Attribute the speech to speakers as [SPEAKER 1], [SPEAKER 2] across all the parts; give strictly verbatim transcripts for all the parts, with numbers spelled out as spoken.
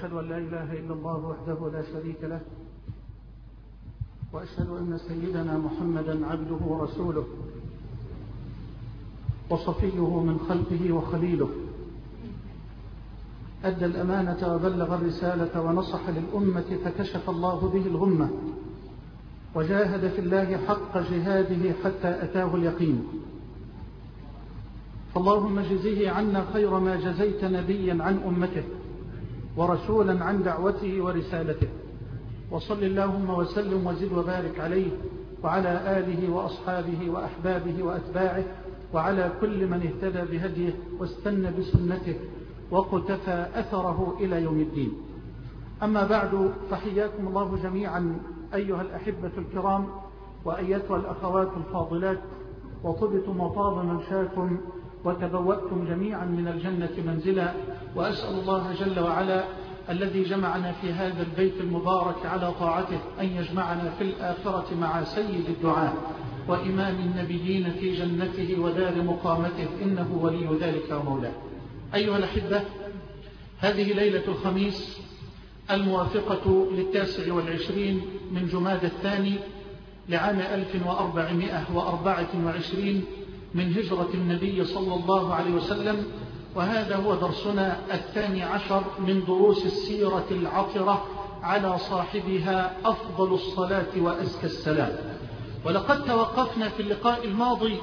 [SPEAKER 1] وأشهد أن لا إله إلا الله وحده لا شريك له، وأشهد أن سيدنا محمدا عبده ورسوله وصفيه من خلقه وخليله، أدى الأمانة وبلغ الرسالة ونصح للأمة فكشف الله به الغمة، وجاهد في الله حق جهاده حتى أتاه اليقين. فاللهم اجزه عنا خير ما جزيت نبيا عن أمته ورسولا عن دعوته ورسالته، وصل اللهم وسلم وزد وبارك عليه وعلى آله وأصحابه وأحبابه وأتباعه وعلى كل من اهتدى بهديه واستنى بسنته وقتفى أثره إلى يوم الدين. أما بعد، فحياكم الله جميعا أيها الأحبة الكرام وأيتها الأخوات الفاضلات، وطبتم وطاب منشاكم وتبوأتم جميعا من الجنة منزلا، وأسأل الله جل وعلا الذي جمعنا في هذا البيت المبارك على طاعته أن يجمعنا في الآخرة مع سيد الدعاء وإمام النبيين في جنته ودار مقامته، إنه ولي ذلك ومولاه. أيها الأحبة، هذه ليلة الخميس الموافقة للتاسع والعشرين من جماد الثاني لعام ألف وأربعمائة وأربعة وعشرين من هجرة النبي صلى الله عليه وسلم، وهذا هو درسنا الثاني عشر من دروس السيرة العطرة على صاحبها أفضل الصلاة وأزكى السلام. ولقد توقفنا في اللقاء الماضي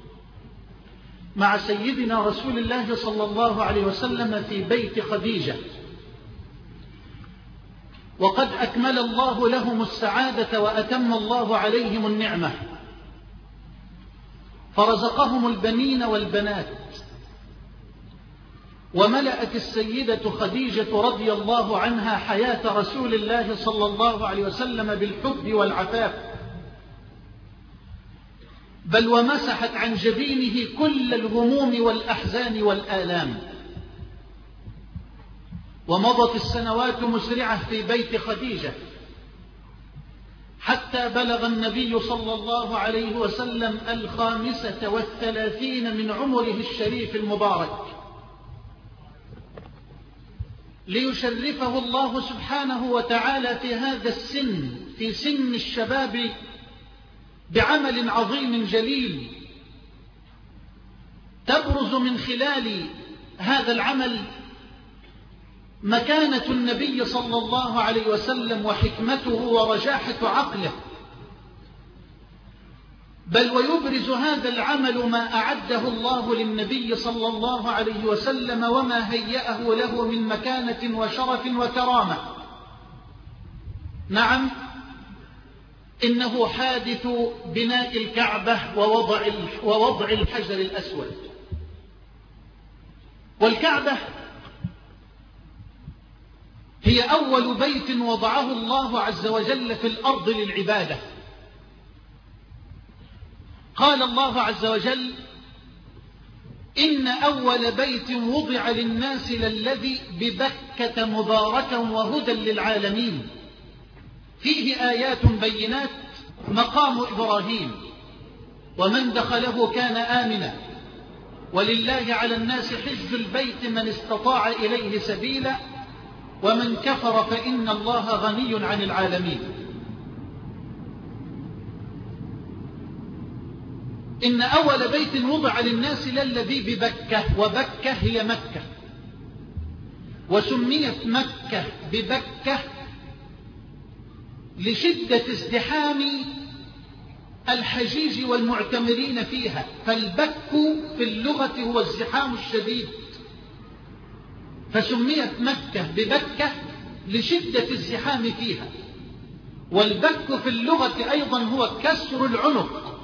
[SPEAKER 1] مع سيدنا رسول الله صلى الله عليه وسلم في بيت خديجة، وقد أكمل الله لهم السعادة وأتم الله عليهم النعمة، فرزقهم البنين والبنات، وملأت السيدة خديجة رضي الله عنها حياة رسول الله صلى الله عليه وسلم بالحب والعفاف، بل ومسحت عن جبينه كل الهموم والأحزان والآلام. ومضت السنوات مسرعة في بيت خديجة حتى بلغ النبي صلى الله عليه وسلم الخامسة والثلاثين من عمره الشريف المبارك، ليشرفه الله سبحانه وتعالى في هذا السن، في سن الشباب، بعمل عظيم جليل تبرز من خلال هذا العمل مكانة النبي صلى الله عليه وسلم وحكمته ورجاحة عقله، بل ويبرز هذا العمل ما أعده الله للنبي صلى الله عليه وسلم وما هيأه له من مكانة وشرف وكرامة. نعم، إنه حادث بناء الكعبة ووضع ووضع الحجر الأسود. والكعبة هي أول بيت وضعه الله عز وجل في الأرض للعبادة. قال الله عز وجل: إن أول بيت وضع للناس للذي ببكة مباركا وهدى للعالمين، فيه آيات بينات مقام إبراهيم، ومن دخله كان آمنا، ولله على الناس حج البيت من استطاع إليه سبيلا، ومن كفر فإن الله غني عن العالمين. إن أول بيت وضع للناس للذي ببكة، وبكة هي مكة، وسميت مكة ببكة لشدة ازدحام الحجيج والمعتمرين فيها، فالبك في اللغة هو الزحام الشديد، فسميت مكة ببكة لشدة الزحام فيها. والبك في اللغة أيضا هو كسر العنق،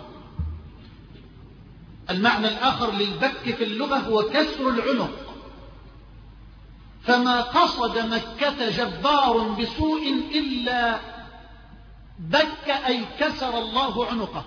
[SPEAKER 1] المعنى الآخر للبك في اللغة هو كسر العنق. فما قصد مكة جبار بسوء إلا بك، أي كسر الله عنقه.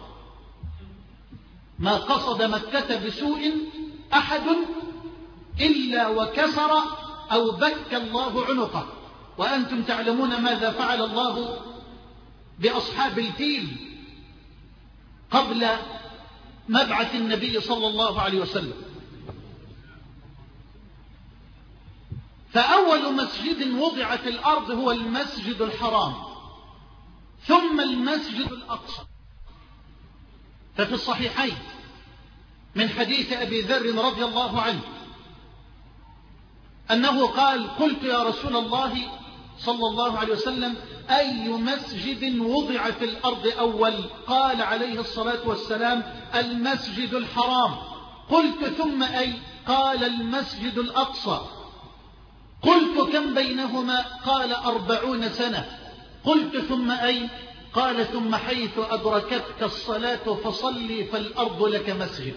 [SPEAKER 1] ما قصد مكة بسوء أحد إلا وكسر أو بك الله عنقه. وأنتم تعلمون ماذا فعل الله بأصحاب الفيل قبل مبعث النبي صلى الله عليه وسلم. فأول مسجد وضع في الأرض هو المسجد الحرام، ثم المسجد الأقصى. ففي الصحيحين من حديث أبي ذر رضي الله عنه أنه قال: قلت يا رسول الله صلى الله عليه وسلم: أي مسجد وضع في الأرض أول؟ قال عليه الصلاة والسلام: المسجد الحرام. قلت: ثم أي؟ قال: المسجد الأقصى. قلت: كم بينهما؟ قال: أربعون سنة. قلت: ثم أي؟ قال: ثم حيث أدركتك الصلاة فصلي فالأرض لك مسجد.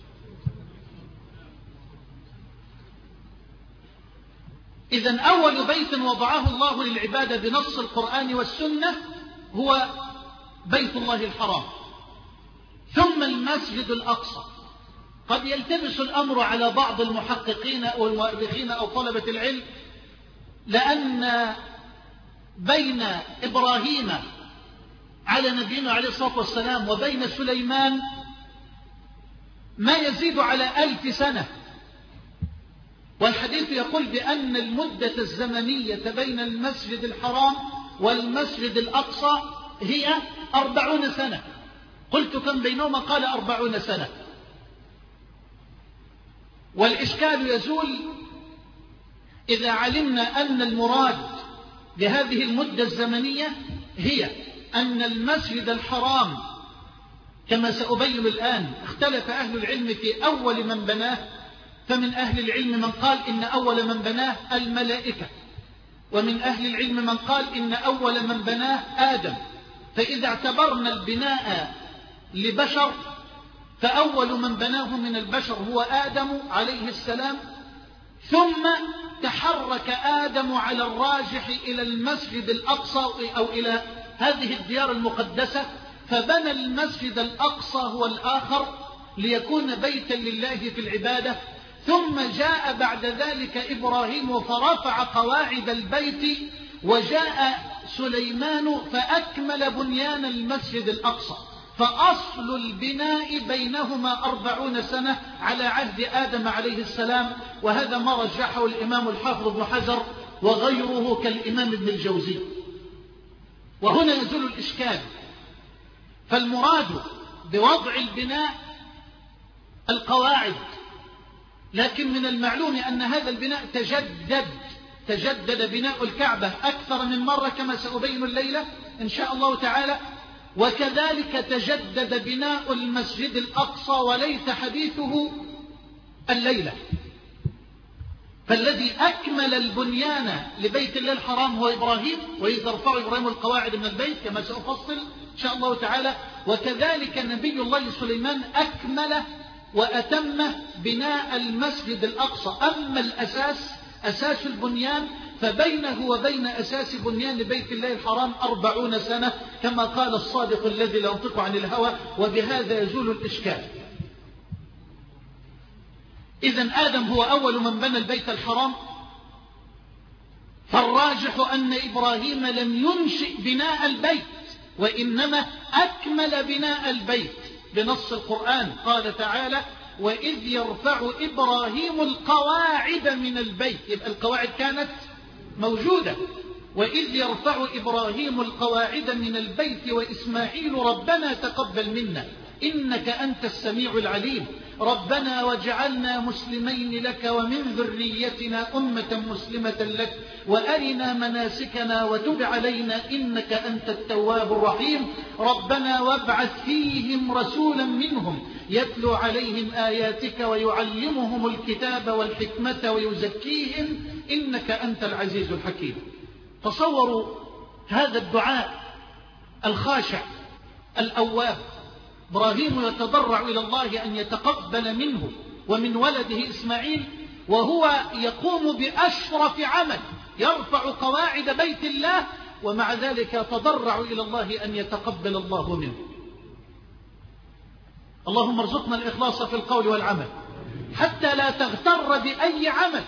[SPEAKER 1] إذن أول بيت وضعه الله للعبادة بنص القرآن والسنة هو بيت الله الحرام، ثم المسجد الأقصى. قد يلتبس الأمر على بعض المحققين أو المؤرخين أو طلبة العلم، لأن بين إبراهيم على نبينا عليه الصلاة والسلام وبين سليمان ما يزيد على ألف سنة، والحديث يقول بأن المدة الزمنية بين المسجد الحرام والمسجد الأقصى هي أربعون سنة. قلت: كم بينهما؟ قال: أربعون سنة. والإشكال يزول إذا علمنا أن المراد بهذه المدة الزمنية هي أن المسجد الحرام كما سأبين الآن اختلف أهل العلم في أول من بناه، فمن أهل العلم من قال إن أول من بناه الملائكة، ومن أهل العلم من قال إن أول من بناه آدم. فإذا اعتبرنا البناء لبشر فأول من بناه من البشر هو آدم عليه السلام، ثم تحرك آدم على الراجح إلى المسجد الأقصى أو إلى هذه الديار المقدسة، فبنى المسجد الأقصى هو الآخر ليكون بيتا لله في العبادة. ثم جاء بعد ذلك إبراهيم فرفع قواعد البيت، وجاء سليمان فأكمل بنيان المسجد الأقصى. فأصل البناء بينهما أربعون سنة على عهد آدم عليه السلام، وهذا ما رجحه الإمام الحافظ ابن حجر وغيره كالإمام ابن الجوزي. وهنا يزول الإشكال، فالمراد بوضع البناء القواعد، لكن من المعلوم أن هذا البناء تجدد تجدد بناء الكعبة أكثر من مرة كما سأبين الليلة إن شاء الله تعالى، وكذلك تجدد بناء المسجد الأقصى وليس حديثه الليلة. فالذي أكمل البنيان لبيت الله الحرام هو إبراهيم، وإذ رفع إبراهيم القواعد من البيت كما سأفصل إن شاء الله تعالى. وكذلك نبي الله سليمان أكمل وأتم بناء المسجد الأقصى. أما الأساس أساس البنيان فبينه وبين أساس بنيان بيت الله الحرام أربعون سنة كما قال الصادق الذي لا ينطق عن الهوى، وبهذا يزول الإشكال. إذن آدم هو أول من بنى البيت الحرام، فالراجح أن إبراهيم لم ينشئ بناء البيت، وإنما أكمل بناء البيت بنص القرآن. قال تعالى: وإذ يرفع إبراهيم القواعد من البيت. يبقى القواعد كانت موجودة. وإذ يرفع إبراهيم القواعد من البيت وإسماعيل ربنا تقبل منا إنك أنت السميع العليم ربنا واجعلنا مسلمين لك ومن ذريتنا أمة مسلمة لك وأرنا مناسكنا وتب علينا إنك أنت التواب الرحيم ربنا وابعث فيهم رسولا منهم يتلو عليهم آياتك ويعلمهم الكتاب والحكمة ويزكيهم إنك أنت العزيز الحكيم. تصوروا هذا الدعاء الخاشع الأواب، إبراهيم يتضرع إلى الله أن يتقبل منه ومن ولده إسماعيل، وهو يقوم بأشرف عمل يرفع قواعد بيت الله، ومع ذلك يتضرع إلى الله أن يتقبل الله منه. اللهم ارزقنا الإخلاص في القول والعمل حتى لا تغتر بأي عمل،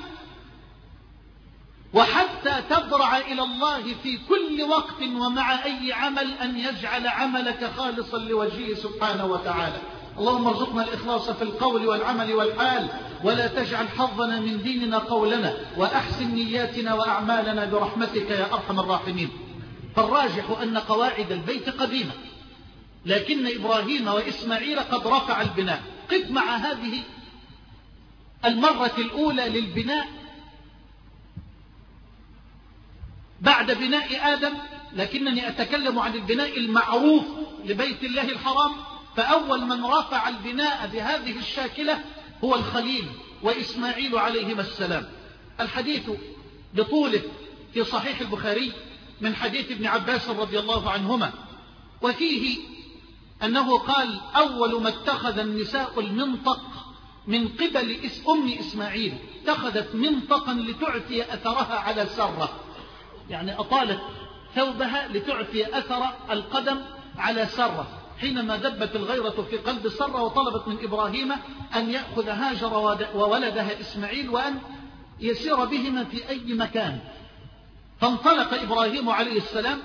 [SPEAKER 1] وحتى تضرع إلى الله في كل وقت ومع أي عمل أن يجعل عملك خالصا لوجهه سبحانه وتعالى. اللهم ارزقنا الإخلاص في القول والعمل والحال، ولا تجعل حظنا من ديننا قولنا، وأحسن نياتنا وأعمالنا برحمتك يا أرحم الراحمين. فالراجح أن قواعد البيت قديمة، لكن إبراهيم وإسماعيل قد رفع البناء. قف مع هذه المرة الأولى للبناء بعد بناء آدم، لكنني أتكلم عن البناء المعروف لبيت الله الحرام. فأول من رفع البناء بهذه الشاكلة هو الخليل وإسماعيل عليهما السلام. الحديث بطوله في صحيح البخاري من حديث ابن عباس رضي الله عنهما، وفيه أنه قال: أول ما اتخذ النساء المنطق من قبل أم إسماعيل، اتخذت منطقا لتعفي أثرها على سرة، يعني أطالت ثوبها لتعفي أثر القدم على سرة، حينما دبت الغيرة في قلب سرة وطلبت من إبراهيم أن يأخذ هاجر وولدها إسماعيل وأن يسير بهما في أي مكان. فانطلق إبراهيم عليه السلام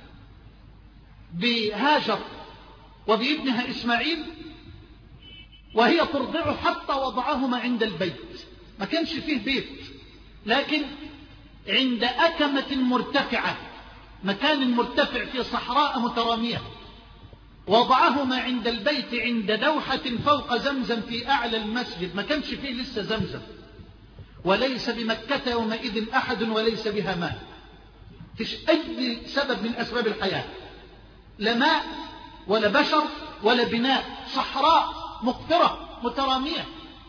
[SPEAKER 1] بهاجر وبابنها إسماعيل وهي ترضعه حتى وضعهما عند البيت. ما كانش فيه بيت، لكن عند أكمة مرتفعة، مكان مرتفع في صحراء مترامية، وضعهما عند البيت عند دوحة فوق زمزم في أعلى المسجد. ما كانش فيه لسه زمزم، وليس بمكة يومئذ أحد وليس بها ماء، فيش أي سبب من أسباب الحياة، لا ماء ولا بشر ولا بناء، صحراء مقفرة مترامية.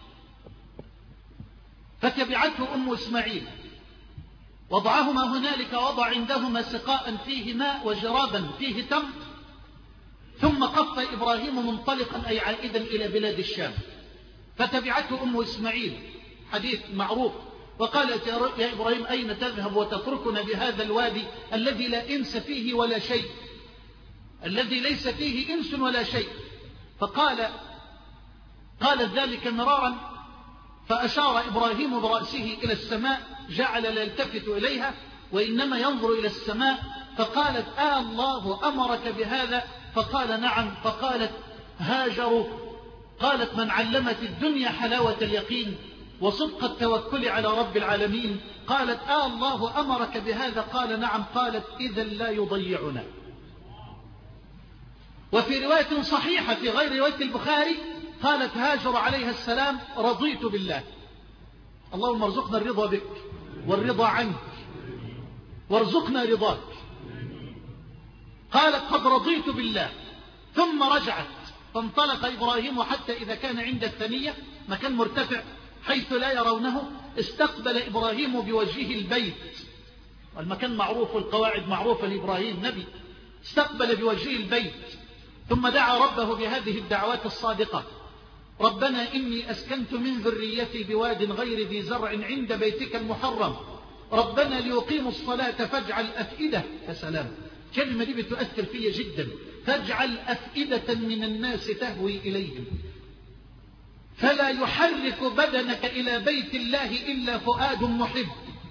[SPEAKER 1] فتبعته أم إسماعيل، وضعهما هنالك، وضع عندهما سقاء فيه ماء وجرابا فيه تمر، ثم قف إبراهيم منطلقا أي عائدا إلى بلاد الشام. فتبعته أم إسماعيل، حديث معروف، وقالت: يا إبراهيم أين تذهب وتتركنا بهذا الوادي الذي لا إنس فيه ولا شيء، الذي ليس فيه إنس ولا شيء؟ فقال قالت ذلك مرارا، فأشار إبراهيم برأسه إلى السماء، جعل لا يلتفت إليها وإنما ينظر إلى السماء. فقالت: آه الله أمرك بهذا؟ فقال: نعم. فقالت هاجر، قالت: من علمت الدنيا حلاوة اليقين وصدق التوكل على رب العالمين. قالت: آه الله أمرك بهذا؟ قال: نعم. قالت: إذا لا يضيعنا. وفي رواية صحيحة في غير رواية البخاري قالت هاجر عليها السلام: رضيت بالله، اللهم ارزقنا الرضا بك والرضا عنك وارزقنا رضاك. قالت: قد رضيت بالله. ثم رجعت، فانطلق إبراهيم حتى إذا كان عند الثنية، مكان مرتفع حيث لا يرونه، استقبل إبراهيم بوجهه البيت، والمكان معروف والقواعد معروفة لإبراهيم نبي، استقبل بوجهه البيت، ثم دعا ربه بهذه الدعوات الصادقة: ربنا إني أسكنت من ذريتي بواد غير ذي زرع عند بيتك المحرم، ربنا ليقيموا الصلاة فاجعل أفئدة. يا سلام، كلمة دي بتؤثر فيا جدا. فاجعل أفئدة من الناس تهوي إليهم فلا يحرك بدنك إلى بيت الله إلا فؤاد محب.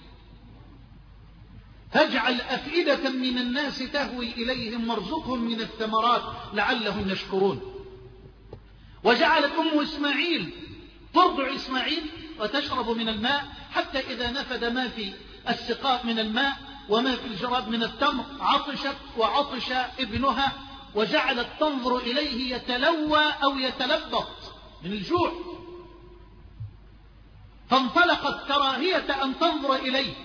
[SPEAKER 1] فاجعل أفئدة من الناس تهوي إليهم وارزقهم من الثمرات لعلهم يشكرون. وجعلت أم إسماعيل ترضع إسماعيل وتشرب من الماء حتى إذا نفد ما في السقاء من الماء وما في الجراب من التمر عطشت وعطش ابنها، وجعلت تنظر إليه يتلوى أو يتلبط من الجوع، فانطلقت كراهية أن تنظر إليه،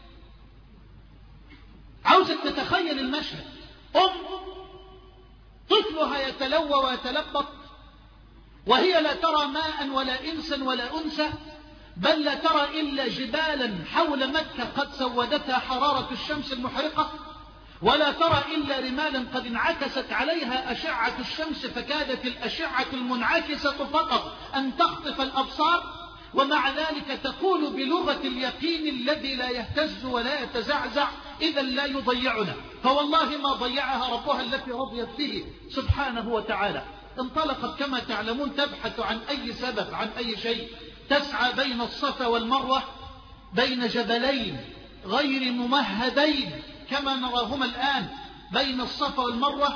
[SPEAKER 1] عاوزة تتخيل المشهد. أم طفلها يتلوى ويتلبط وهي لا ترى ماء ولا إنسا ولا أنثى، بل لا ترى إلا جبالا حول مكة قد سودتها حرارة الشمس المحرقة، ولا ترى إلا رمالا قد انعكست عليها أشعة الشمس فكادت الأشعة المنعكسة فقط أن تخطف الأبصار، ومع ذلك تقول بلغة اليقين الذي لا يهتز ولا يتزعزع: إذا لا يضيعنا. فوالله ما ضيعها ربها التي رضيت به سبحانه وتعالى. انطلقت كما تعلمون تبحث عن أي سبب، عن أي شيء، تسعى بين الصفا والمروة، بين جبلين غير ممهدين كما نراهما الآن، بين الصفا والمروة،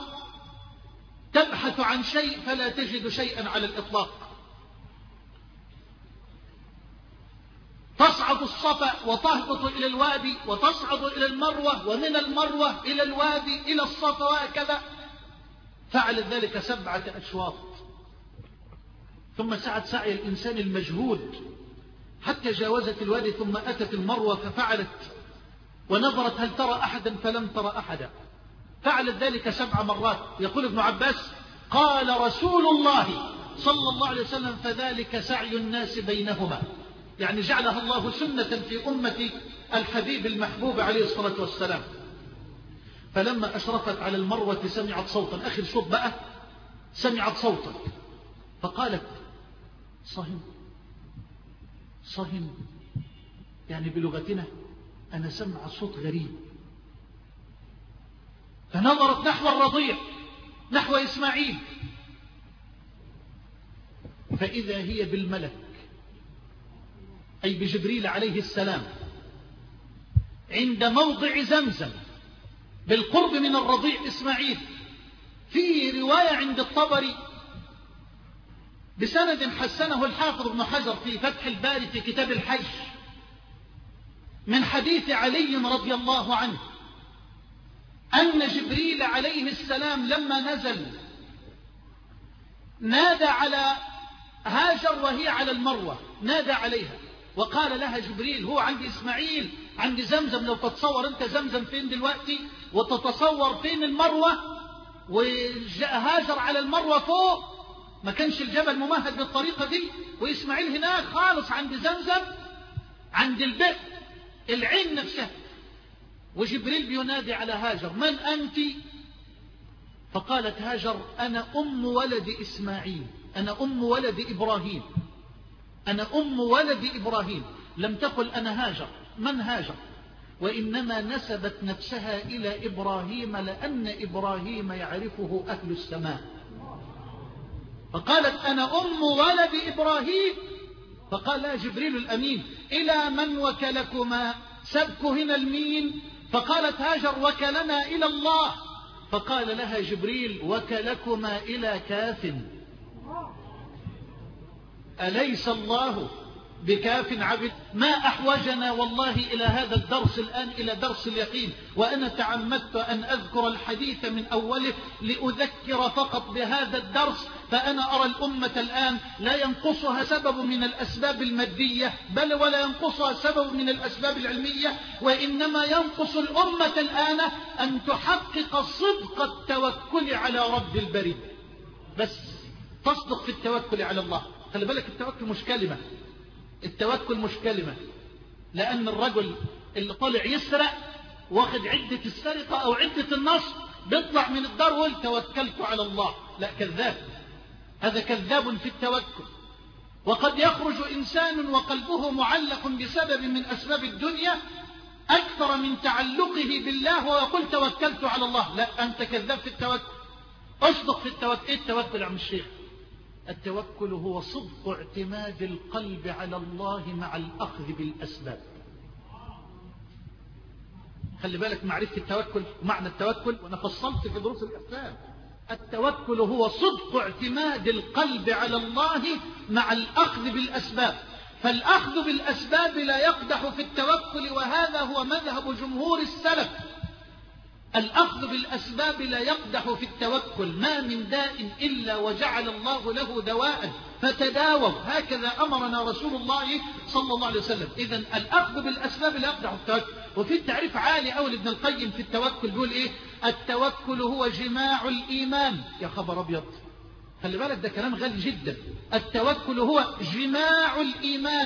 [SPEAKER 1] تبحث عن شيء فلا تجد شيئا على الإطلاق. تصعد الصفا وتهبط إلى الوادي وتصعد إلى المروة ومن المروة إلى الوادي إلى الصفا وهكذا. فعلت ذلك سبعة أشواط. ثم سعت سعي الإنسان المجهود حتى جاوزت الوادي ثم أتت المروة ففعلت ونظرت هل ترى أحدا فلم ترى أحدا. فعلت ذلك سبع مرات. يقول ابن عباس قال رسول الله صلى الله عليه وسلم فذلك سعي الناس بينهما، يعني جعلها الله سنة في أمة الحبيب المحبوب عليه الصلاة والسلام. فلما أشرفت على المروة سمعت صوتا، آخر صوت بقى، سمعت صوتا فقالت صهم صهم، يعني بلغتنا أنا سمع صوت غريب. فنظرت نحو الرضيع نحو إسماعيل فإذا هي بالملك أي بجبريل عليه السلام عند موضع زمزم بالقرب من الرضيع إسماعيل. في رواية عند الطبري بسند حسنه الحافظ ابن حجر في فتح الباري في كتاب الحج من حديث علي رضي الله عنه أن جبريل عليه السلام لما نزل نادى على هاجر وهي على المروة، نادى عليها وقال لها جبريل هو عند إسماعيل عند زمزم، لو تتصور أنت زمزم فين دلوقتي وتتصور فين المروة، وجاء هاجر على المروة فوق، ما كانش الجبل ممهد بالطريقة دي، وإسماعيل هناك خالص عند زمزم عند البئر العين نفسها، وجبريل بينادي على هاجر من أنت؟ فقالت هاجر أنا أم ولد إسماعيل، أنا أم ولد إبراهيم، أنا أم ولد إبراهيم. لم تقل أنا هاجر. من هاجر؟ وإنما نسبت نفسها إلى إبراهيم لأن إبراهيم يعرفه أهل السماء. فقالت أنا أم ولد إبراهيم. فقال لها جبريل الأمين إلى من وكلكما؟ سبك هنا المين. فقالت هاجر وكلنا إلى الله. فقال لها جبريل وكلكما إلى كاف، أليس الله بكاف عبد؟ ما أحوجنا والله إلى هذا الدرس الآن، إلى درس اليقين. وأنا تعمدت أن أذكر الحديث من أوله لأذكر فقط بهذا الدرس. فأنا أرى الأمة الآن لا ينقصها سبب من الأسباب المادية بل ولا ينقصها سبب من الأسباب العلمية، وإنما ينقص الأمة الآن أن تحقق صدق التوكل على رب البرية. بس تصدق في التوكل على الله. خلي بالك التوكل مش كلمة، التوكل مش كلمة، لأن الرجل اللي طلع يسرق واخد عدة السرقة أو عدة النصب بيطلع من الدار ويقول توكلت على الله، لا، كذاب، هذا كذاب في التوكل. وقد يخرج إنسان وقلبه معلق بسبب من أسباب الدنيا أكثر من تعلقه بالله ويقول توكلت على الله، لا، أنت كذاب في التوكل. أصدق في التوكل. إيه التوكل يا عم الشيخ؟ التوكل هو صدق اعتماد القلب على الله مع الأخذ بالأسباب. خلي بالك معرفة التوكل ومعنى التوكل، وأنا فصلت في دروس الإسلام. التوكل هو صدق اعتماد القلب على الله مع الأخذ بالأسباب. فالأخذ بالأسباب لا يقدح في التوكل، وهذا هو مذهب جمهور السلف. الأخذ بالأسباب لا يقدح في التوكل. ما من داء إلا وجعل الله له دواء فتداووا، هكذا أمرنا رسول الله صلى الله عليه وسلم. إذن الأخذ بالأسباب لا يقدح في التوكل. وفي التعريف عالي أول ابن القيم في التوكل بيقول إيه؟ التوكل هو جماع الإيمان. يا خبر أبيض، خلي بالك ده كلام غالي جدا. التوكل هو جماع الإيمان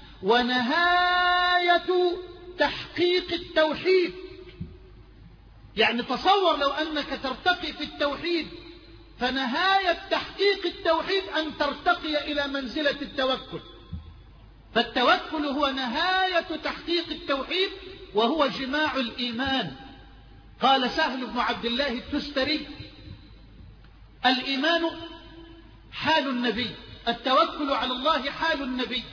[SPEAKER 1] ونهاية تحقيق التوحيد. يعني تصور لو أنك ترتقي في التوحيد، فنهاية تحقيق التوحيد أن ترتقي إلى منزلة التوكل. فالتوكل هو نهاية تحقيق التوحيد وهو جماع الإيمان. قال سهل بن عبد الله التستري الإيمان حال النبي، التوكل على الله حال النبي،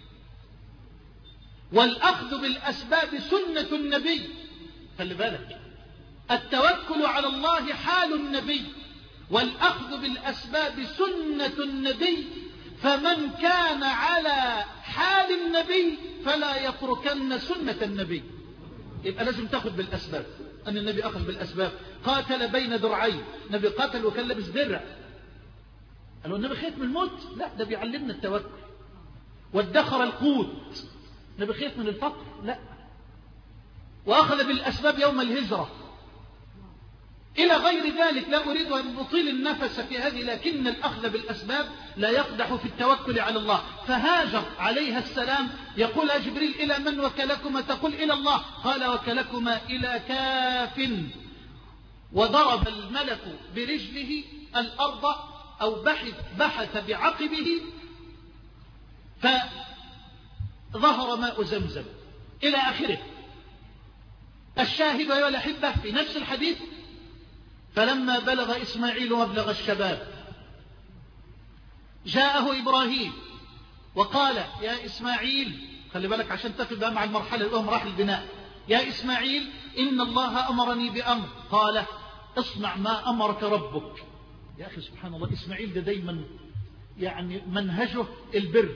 [SPEAKER 1] والأخذ بالأسباب سنة النبي. خلي بالك، التوكل على الله حال النبي والأخذ بالأسباب سنة النبي. فمن كان على حال النبي فلا يتركن سنة النبي. يبقى لازم تاخد بالأسباب، أن النبي أخذ بالأسباب. قاتل بين درعين، النبي قاتل وكان لابس درع. قالوا النبي خايف من الموت؟ لا، ده بيعلمنا التوكل. وادخر القوت، النبي خايف من الفقر؟ لا. وأخذ بالأسباب يوم الهجرة إلى غير ذلك. لا أريد أن أطيل النفس في هذه، لكن الأخذ بالأسباب لا يقدح في التوكل على الله. فهاجر عليها السلام يقول جبريل: إلى من وكلكما؟ تقول: إلى الله. قال: وكلكما إلى كاف. وضرب الملك برجله الأرض، أو بحث, بحث بعقبه، فظهر ماء زمزم إلى آخره. الشاهد أيها الأحبة في نفس الحديث: فلما بلغ إسماعيل مبلغ الشباب جاءه إبراهيم وقال: يا إسماعيل، خلي بالك عشان تفل بقى مع المرحلة الأولى، مراحل البناء. يا إسماعيل، إن الله أمرني بأمر. قال: اصنع ما أمرك ربك. يا أخي سبحان الله، إسماعيل ده دايما يعني منهجه البر،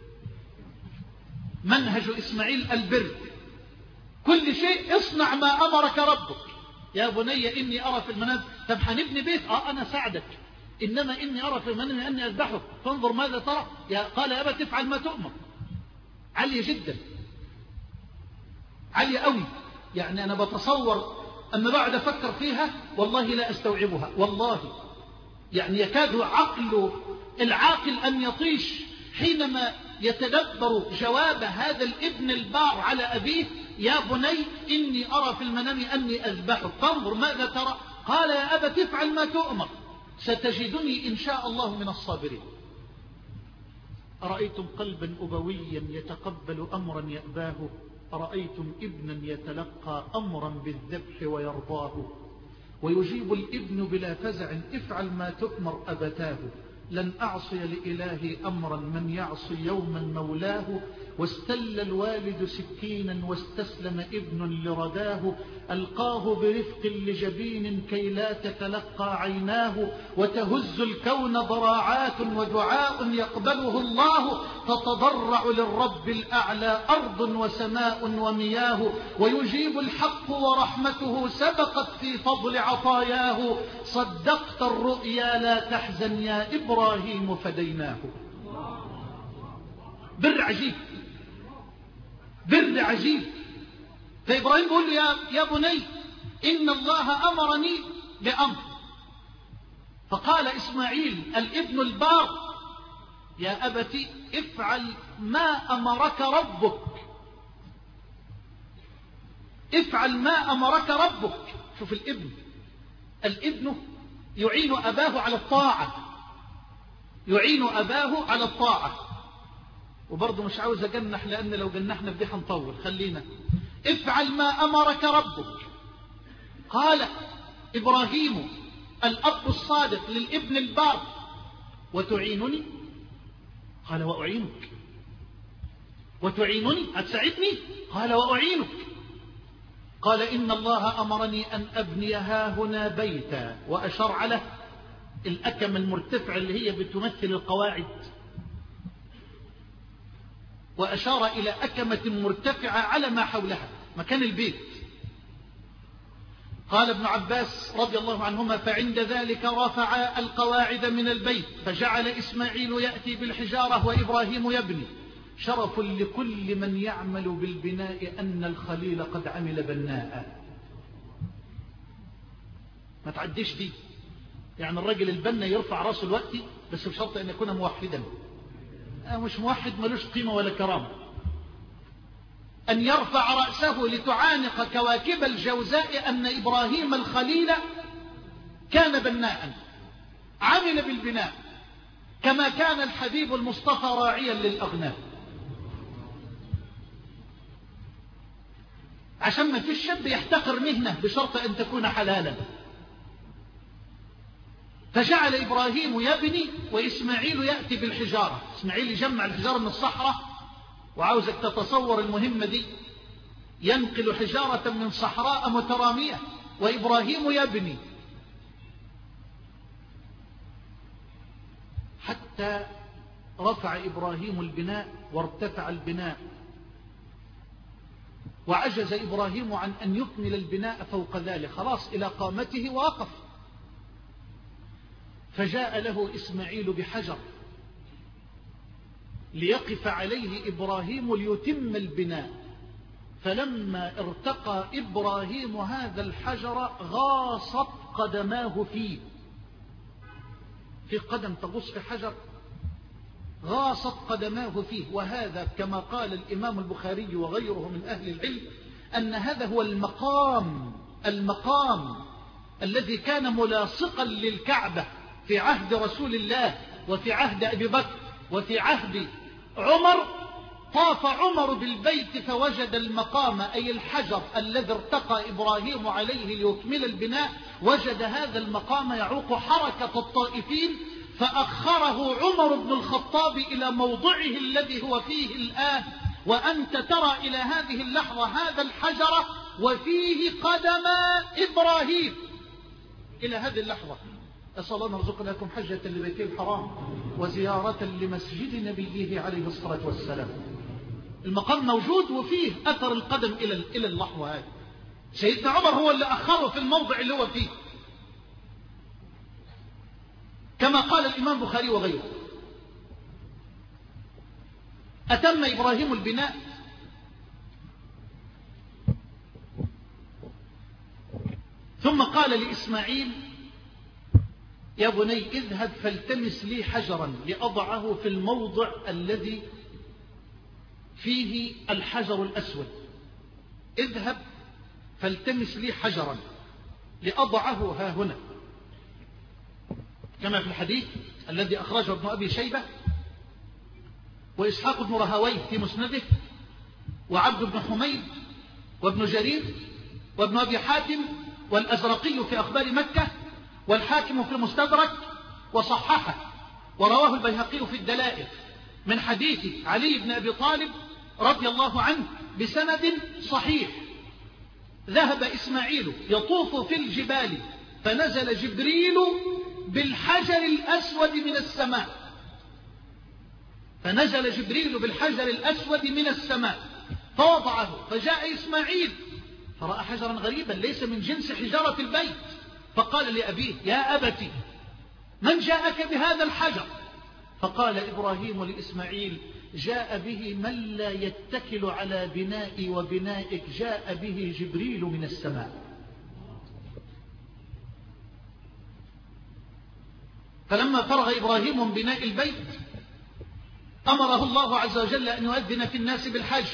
[SPEAKER 1] منهج إسماعيل البر. كل شيء اصنع ما أمرك ربك. يا بني إني أرى في المنام. طب هنبني بيت؟ آه أنا ساعدك، إنما إني أرى في المنام أني أذبحك فانظر ماذا ترى. يا قال: يا أبا تفعل ما تؤمر. عالية جدا، عالية قوي. يعني أنا بتصور أما بعد أفكر فيها والله لا أستوعبها، والله يعني يكاد عقل العاقل أن يطيش حينما يتدبر جواب هذا الابن البار على أبيه: يا بني إني أرى في المنام أني أذبحك فانظر ماذا ترى. قال: يا أبا تفعل ما تؤمر ستجدني إن شاء الله من الصابرين. أرأيتم قلبا أبويا يتقبل أمرا يأباه؟ أرأيتم ابنا يتلقى أمرا بالذبح ويرضاه؟ ويجيب الابن بلا فزع: افعل ما تؤمر أبتاه. لن أعصي لإلهي أمرا، من يعصي يوما مولاه. واستل الوالد سكينا واستسلم ابن لرداه. ألقاه برفق لجبين كي لا تتلقى عيناه. وتهز الكون ضراعات ودعاء يقبله الله. تتضرع للرب الأعلى أرض وسماء ومياه. ويجيب الحق ورحمته سبقت في فضل عطاياه. صدقت الرؤيا لا تحزن يا إبراهيم فديناه. بر عجيب، بر عجيب. فإبراهيم بيقول له: يا, يا بني إن الله أمرني بأمر. فقال إسماعيل الابن البار: يا أبت افعل ما أمرك ربك، افعل ما أمرك ربك. شوف الابن، الابن يعين أباه على الطاعة، يعين أباه على الطاعة. وبرضه مش عاوز أجنح، لأن لو جنحنا بدي هنطول. خلينا افعل ما أمرك ربك. قال إبراهيم الأب الصادق للابن البار: وتعينني؟ قال: وأعينك. وتعينني؟ هتساعدني؟ قال: وأعينك. قال: إن الله أمرني أن أبني هاهنا بيتا. وأشار على الأكم المرتفع اللي هي بتمثل القواعد، وأشار إلى أكمة مرتفعة على ما حولها مكان البيت. قال ابن عباس رضي الله عنهما: فعند ذلك رفع القواعد من البيت، فجعل إسماعيل يأتي بالحجارة وإبراهيم يبني. شرف لكل من يعمل بالبناء أن الخليل قد عمل بناء. ما تعديش دي، يعني الرجل البنا يرفع راسه الوقت، بس بشرط أن يكون موحدا. مش موحد ملوش قيمة ولا كرامة. أن يرفع رأسه لتعانق كواكب الجوزاء أن إبراهيم الخليل كان بناء، عمل بالبناء، كما كان الحبيب المصطفى راعيا للأغنام. عشان ما فيش شاب يحتقر مهنة بشرط أن تكون حلالا. فجعل إبراهيم يبني وإسماعيل يأتي بالحجارة. إسماعيل يجمع الحجارة من الصحراء، وعاوزك تتصور المهمة دي، ينقل حجارة من صحراء مترامية، وإبراهيم يبني حتى رفع إبراهيم البناء وارتفع البناء، وعجز إبراهيم عن أن يكمل البناء فوق ذلك، خلاص إلى قامته ووقف. فجاء له إسماعيل بحجر ليقف عليه إبراهيم ليتم البناء، فلما ارتقى إبراهيم هذا الحجر غاصت قدماه فيه. في قدم تغوص في حجر؟ غاصت قدماه فيه. وهذا كما قال الإمام البخاري وغيره من أهل العلم أن هذا هو المقام المقام الذي كان ملاصقا للكعبة في عهد رسول الله وفي عهد أبي بكر وفي عهد عمر. طاف عمر بالبيت فوجد المقام، أي الحجر الذي ارتقى إبراهيم عليه ليكمل البناء، وجد هذا المقام يعوق حركة الطائفين، فأخره عمر بن الخطاب إلى موضعه الذي هو فيه الآن. وأنت ترى إلى هذه اللحظة هذا الحجر وفيه قدم إبراهيم إلى هذه اللحظة. أسأل الله أن يرزقنا لكم حجة لبيته الحرام وزيارة لمسجد نبيه عليه الصلاة والسلام. المقام موجود وفيه أثر القدم إلى إلى اللحظة هذه. سيدنا عمر هو اللي أخره في الموضع اللي هو فيه، كما قال الإمام البخاري وغيره. أتم إبراهيم البناء ثم قال لإسماعيل: يا بني اذهب فالتمس لي حجرا لأضعه في الموضع الذي فيه الحجر الأسود. اذهب فالتمس لي حجرا لأضعه ها هنا، كما في الحديث الذي أخرجه ابن أبي شيبة وإسحاق بن رهويه في مسنده وعبد بن حميد وابن جرير وابن أبي حاتم والأزرقي في أخبار مكة والحاكم في المستدرك وصححه، ورواه البيهقي في الدلائل من حديث علي بن أبي طالب رضي الله عنه بسند صحيح. ذهب إسماعيل يطوف في الجبال فنزل جبريل بالحجر الأسود من السماء فنزل جبريل بالحجر الأسود من السماء فوضعه، فجاء إسماعيل فرأى حجرا غريبا ليس من جنس حجارة البيت، فقال لأبيه: يا أبتي من جاءك بهذا الحجر؟ فقال إبراهيم لإسماعيل: جاء به من لا يتكل على بنائي وبنائك، جاء به جبريل من السماء. فلما فرغ إبراهيم من بناء البيت أمره الله عز وجل أن يؤذن في الناس بالحج،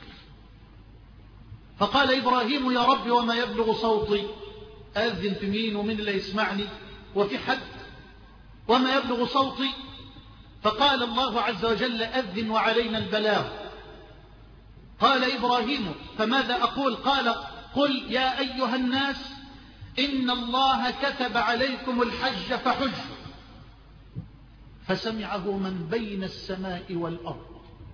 [SPEAKER 1] فقال إبراهيم: يا رب وما يبلغ صوتي؟ أذن في مين ومن اللي يسمعني وفي حد؟ وما يبلغ صوتي؟ فقال الله عز وجل: أذن وعلينا البلاغ. قال إبراهيم: فماذا أقول؟ قال: قل يا أيها الناس إن الله كتب عليكم الحج فحجوا. فسمعه من بين السماء والأرض.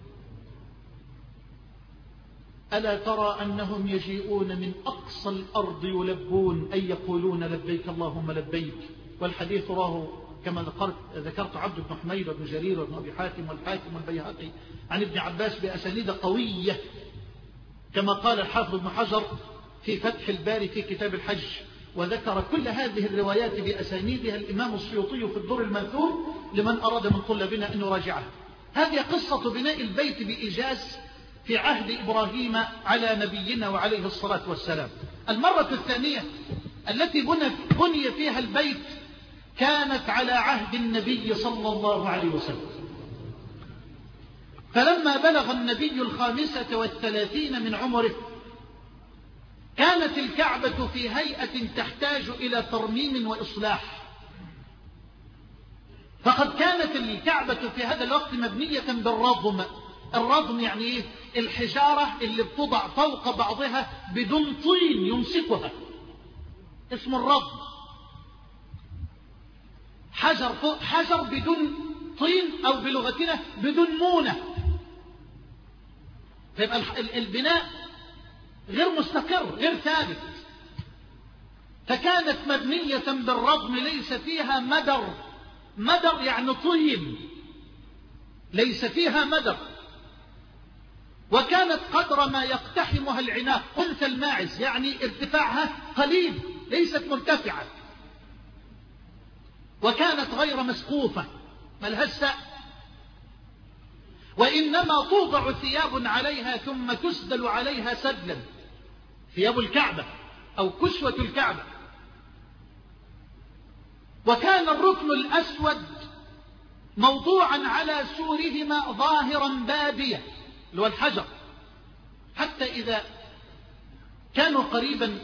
[SPEAKER 1] ألا ترى أنهم يجيئون من أقصى الأرض يلبون أي يقولون لبيك اللهم لبيك. والحديث راه كما ذكرت, ذكرت عبد بن حميد وابن جرير وابن أبي حاتم والحاكم والبيهقي عن ابن عباس بأسانيد قوية، كما قال الحافظ ابن حجر في فتح الباري في كتاب الحج، وذكر كل هذه الروايات بأسانيدها الإمام السيوطي في الدر المنثور لمن أراد من طلابنا أن يراجعها. هذه قصة بناء البيت بإيجاز في عهد إبراهيم على نبينا وعليه الصلاة والسلام. المرة الثانية التي بني فيها البيت كانت على عهد النبي صلى الله عليه وسلم. فلما بلغ النبي الخامسة والثلاثين من عمره كانت الكعبة في هيئة تحتاج إلى ترميم وإصلاح. فقد كانت الكعبة في هذا الوقت مبنية بالرضم. الرضم يعني إيه؟ الحجارة اللي بتضع فوق بعضها بدون طين يمسكها، اسم الرضم. حجر فوق حجر بدون طين، أو بلغتنا بدون مونة. فيبقى البناء غير مستقر غير ثابت. فكانت مبنية بالرضم ليس فيها مدر. مدر يعني طين. ليس فيها مدر، وكانت قدر ما يقتحمها العناق، أنثى الماعز، يعني ارتفاعها قليل، ليست مرتفعة، وكانت غير مسقوفة، ملهاش سقف، وإنما توضع ثياب عليها ثم تسدل عليها سدلا، ثياب الكعبة أو كسوة الكعبة. وكان الركن الأسود موضوعا على سورهما ظاهرا بادية، اللي هو الحجر، حتى إذا كانوا قريبا،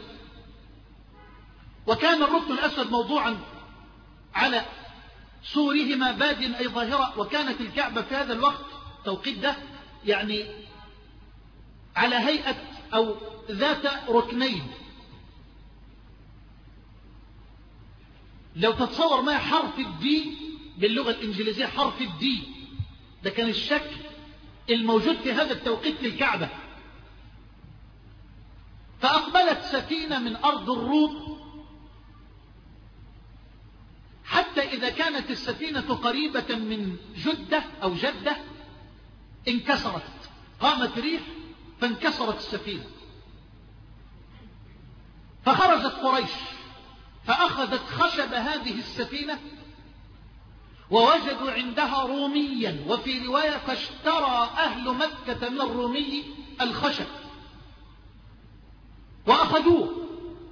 [SPEAKER 1] وكان الركن الأسود موضوعا على سورهما باديا أي ظاهرة، وكانت الكعبة في هذا الوقت توقيت ده يعني على هيئة أو ذات ركنين. لو تتصور ما حرف الدي باللغة الإنجليزية، حرف الدي ده كان الشكل الموجود في هذا التوقيت للكعبة. فأقبلت سفينة من أرض الروم، حتى إذا كانت السفينة قريبة من جدة أو جدة انكسرت، قامت ريح فانكسرت السفينة، فخرجت قريش فأخذت خشب هذه السفينة، ووجدوا عندها روميا، وفي رواية فاشترى أهل مكة من الرومي الخشب وأخذوه.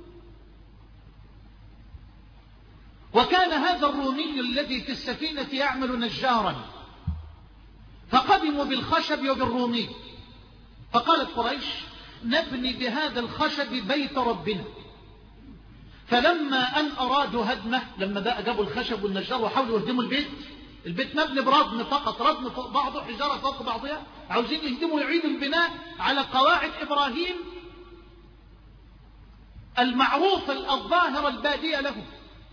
[SPEAKER 1] وكان هذا الرومي الذي في السفينة يعمل نجارا، فقدموا بالخشب وبالرومي، فقالت قريش نبني بهذا الخشب بيت ربنا. فلما أن أرادوا هدمه، لما بقى جابوا الخشب والنجار وحاولوا يهدموا البيت، البيت مبني بردم فقط، ردم فوق بعضه، حجارة فوق بعضها، عاوزين يهدموا يعيدوا البناء على قواعد إبراهيم المعروفة الظاهرة البادية لهم.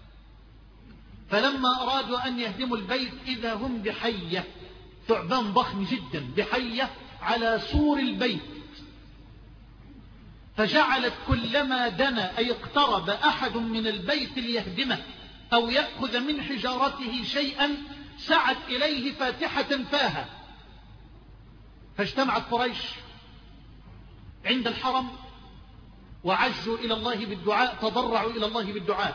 [SPEAKER 1] فلما أرادوا أن يهدموا البيت إذا هم بحية، ثعبان ضخم جدا بحية على سور البيت، فجعلت كلما دنا أي اقترب أحد من البيت ليهدمه أو يأخذ من حجارته شيئا سعت إليه فاتحة فاها. فاجتمعت قريش عند الحرم وعجوا إلى الله بالدعاء، تضرعوا إلى الله بالدعاء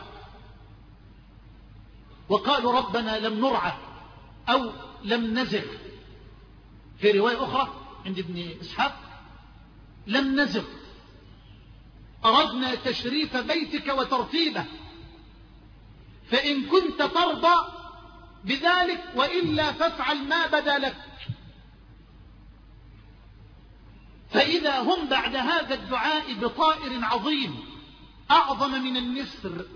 [SPEAKER 1] وقالوا ربنا لم نرعى أو لم نزغ، في رواية أخرى عند ابن إسحاق لم نزغ، أردنا تشريف بيتك وترتيبه، فإن كنت ترضى بذلك وإلا فافعل ما بدا لك. فإذا هم بعد هذا الدعاء بطائر عظيم أعظم من النسر،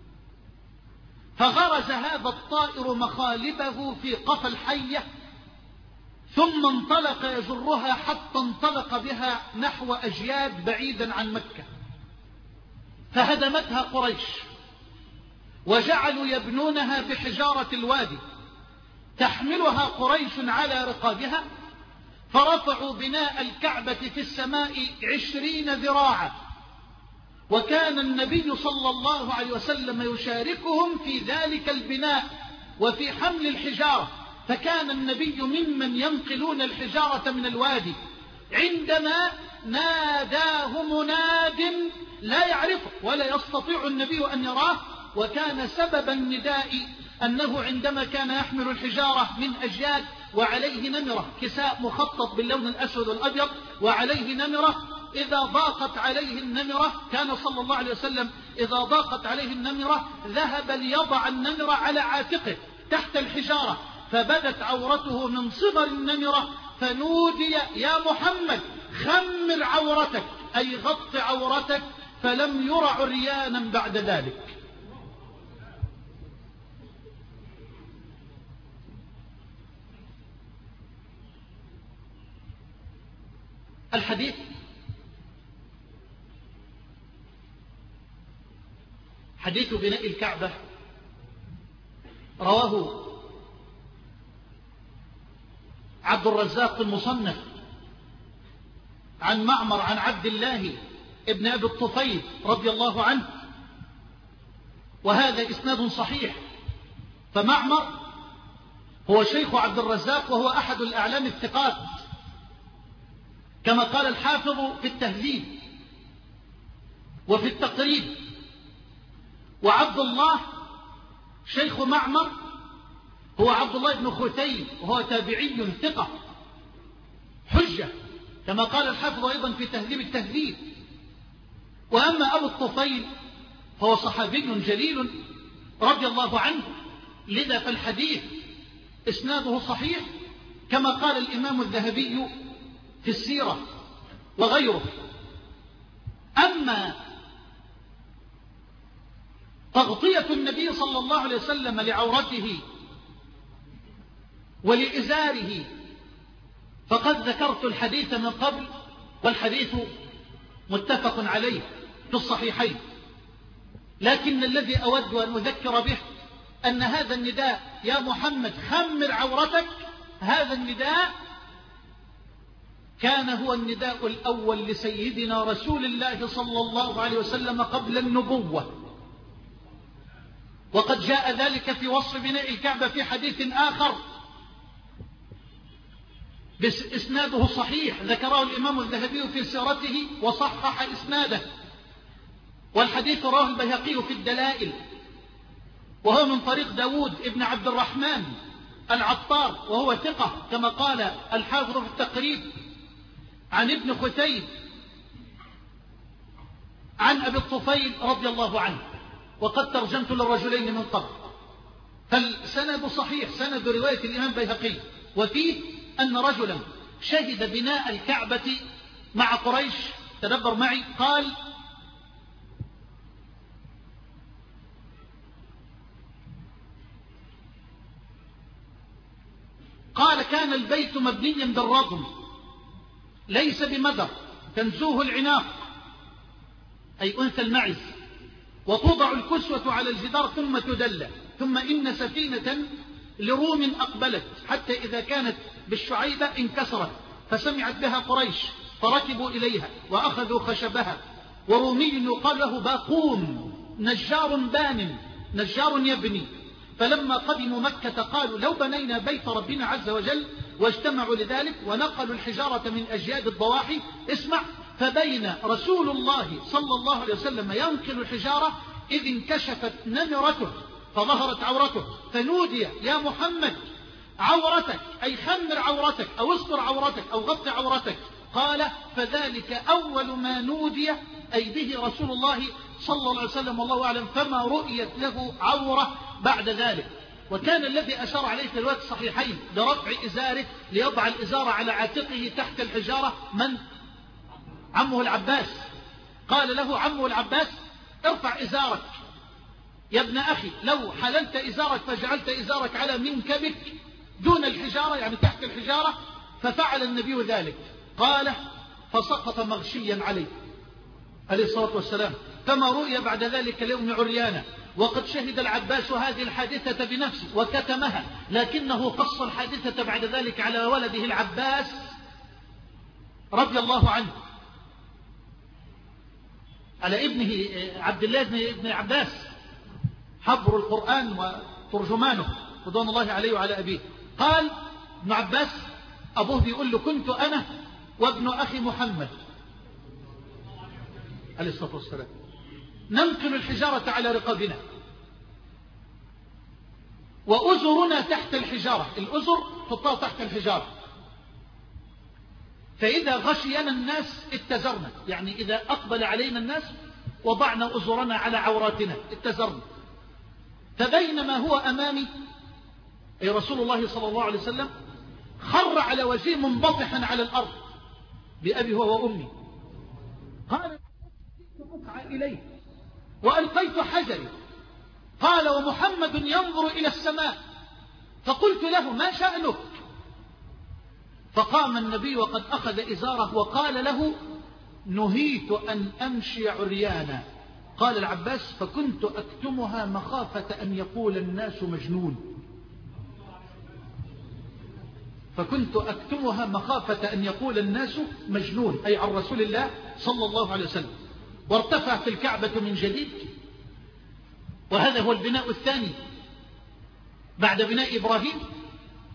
[SPEAKER 1] فغرز هذا الطائر مخالبه في قفا الحية، ثم انطلق يجرها حتى انطلق بها نحو أجياد بعيدا عن مكة، فهدمتها قريش وجعلوا يبنونها بحجارة الوادي، تحملها قريش على رقابها، فرفعوا بناء الكعبة في السماء عشرين ذراعا، وكان النبي صلى الله عليه وسلم يشاركهم في ذلك البناء وفي حمل الحجارة، فكان النبي ممن ينقلون الحجارة من الوادي. عندما ناداه مناد لا يعرفه ولا يستطيع النبي أن يراه، وكان سبب النداء أنه عندما كان يحمل الحجارة من أجياد وعليه نمرة، كساء مخطط باللون الأسود والأبيض وعليه نمرة، إذا ضاقت عليه النمرة كان صلى الله عليه وسلم إذا ضاقت عليه النمرة ذهب ليضع النمرة على عاتقه تحت الحجارة، فبدت عورته من صغر النمرة، فنودي يا محمد خمر عورتك أي غط عورتك، فلم ير عريانا بعد ذلك. الحديث حديث بناء الكعبة رواه عبد الرزاق المصنف عن معمر عن عبد الله ابن أبي الطفيل رضي الله عنه، وهذا إسناد صحيح. فمعمر هو شيخ عبد الرزاق، وهو أحد الأعلام الثقات كما قال الحافظ في التهذيب وفي التقريب. وعبد الله شيخ معمر هو عبد الله بن خثيم، وهو تابعي ثقة حجة كما قال الحافظ أيضا في تهذيب التهذيب. وأما أبو الطفيل فهو صحابي جليل رضي الله عنه، لذا فالحديث إسناده صحيح كما قال الإمام الذهبي في السيرة وغيره. أما تغطية النبي صلى الله عليه وسلم لعورته ولإزاره فقد ذكرت الحديث من قبل، والحديث متفق عليه في الصحيحين. لكن الذي أود أن أذكر به أن هذا النداء يا محمد خمر عورتك، هذا النداء كان هو النداء الأول لسيدنا رسول الله صلى الله عليه وسلم قبل النبوة. وقد جاء ذلك في وصف بناء الكعبة في حديث آخر بس إسناده صحيح ذكره الإمام الذهبي في سيرته وصحح إسناده، والحديث رواه البيهقي في الدلائل، وهو من طريق داود ابن عبد الرحمن العطار، وهو ثقة كما قال الحافظ في التقريب، عن ابن خثيم عن أبي الطفيل رضي الله عنه. وقد ترجمت للرجلين من قبل، فالسند صحيح، سند رواية الإمام بيهقي، وفيه أن رجلا شهد بناء الكعبة مع قريش، تدبر معي، قال قال كان البيت مبنيا بالرضم ليس بمدر تنزوه العناق أي أنثى المعز، وتوضع الكسوة على الجدار ثم تدلى، ثم إن سفينة لروم أقبلت حتى إذا كانت بالشعيبة انكسرت فسمعت بها قريش فركبوا إليها وأخذوا خشبها، ورومي يقال له باقوم نجار بان نجار يبني، فلما قدموا مكة قالوا لو بنينا بيت ربنا عز وجل، واجتمعوا لذلك ونقلوا الحجارة من أجياد الضواحي. اسمع، فبين رسول الله صلى الله عليه وسلم ينقل الحجارة إذ انكشفت نمرته فظهرت عورته، فنودي يا محمد عورتك أي خمر عورتك أو استر عورتك أو غط عورتك. قال فذلك أول ما نودي أي به رسول الله صلى الله عليه وسلم والله أعلم، فما رؤيت له عورة بعد ذلك. وكان الذي أشار عليه في الوقت الصحيحين لرفع إزاره ليضع الإزار على عاتقه تحت الحجارة من؟ عمه العباس. قال له عمه العباس ارفع إزارك يا ابن أخي، لو حللت إزارك فجعلت إزارك على منكبك دون الحجارة يعني تحت الحجارة، ففعل النبي ذلك. قال فسقط مغشيا عليه عليه الصلاة والسلام، فما رؤي بعد ذلك اليوم عريانا. وقد شهد العباس هذه الحادثة بنفسه وكتمها، لكنه قص الحادثة بعد ذلك على ولده العباس رضي الله عنه، على ابنه عبد الله بن عباس حبر القرآن وترجمانه رضوان الله عليه وعلى أبيه. قال ابن عباس أبوه بيقول له كنت أنا وابن أخي محمد عليه الصلاة والسلام ننقل الحجارة على رقابنا وأزرنا تحت الحجارة، الأزر تحطها تحت الحجارة، فإذا غشينا الناس اتزرنا، يعني إذا أقبل علينا الناس وضعنا أزرنا على عوراتنا اتزرنا. فبينما هو أمامي أي رسول الله صلى الله عليه وسلم خر على وجهه منبطحا على الأرض بأبي هو وأمي. قال أسعى إليه وألقيت حجري. قال ومحمد ينظر إلى السماء، فقلت له ما شأنك؟ فقام النبي وقد أخذ إزاره وقال له نهيت أن أمشي عريانا. قال العباس فكنت أكتمها مخافة أن يقول الناس مجنون، فكنت أكتمها مخافة أن يقول الناس مجنون أي عن رسول الله صلى الله عليه وسلم. وارتفعت الكعبة من جديد، وهذا هو البناء الثاني بعد بناء إبراهيم.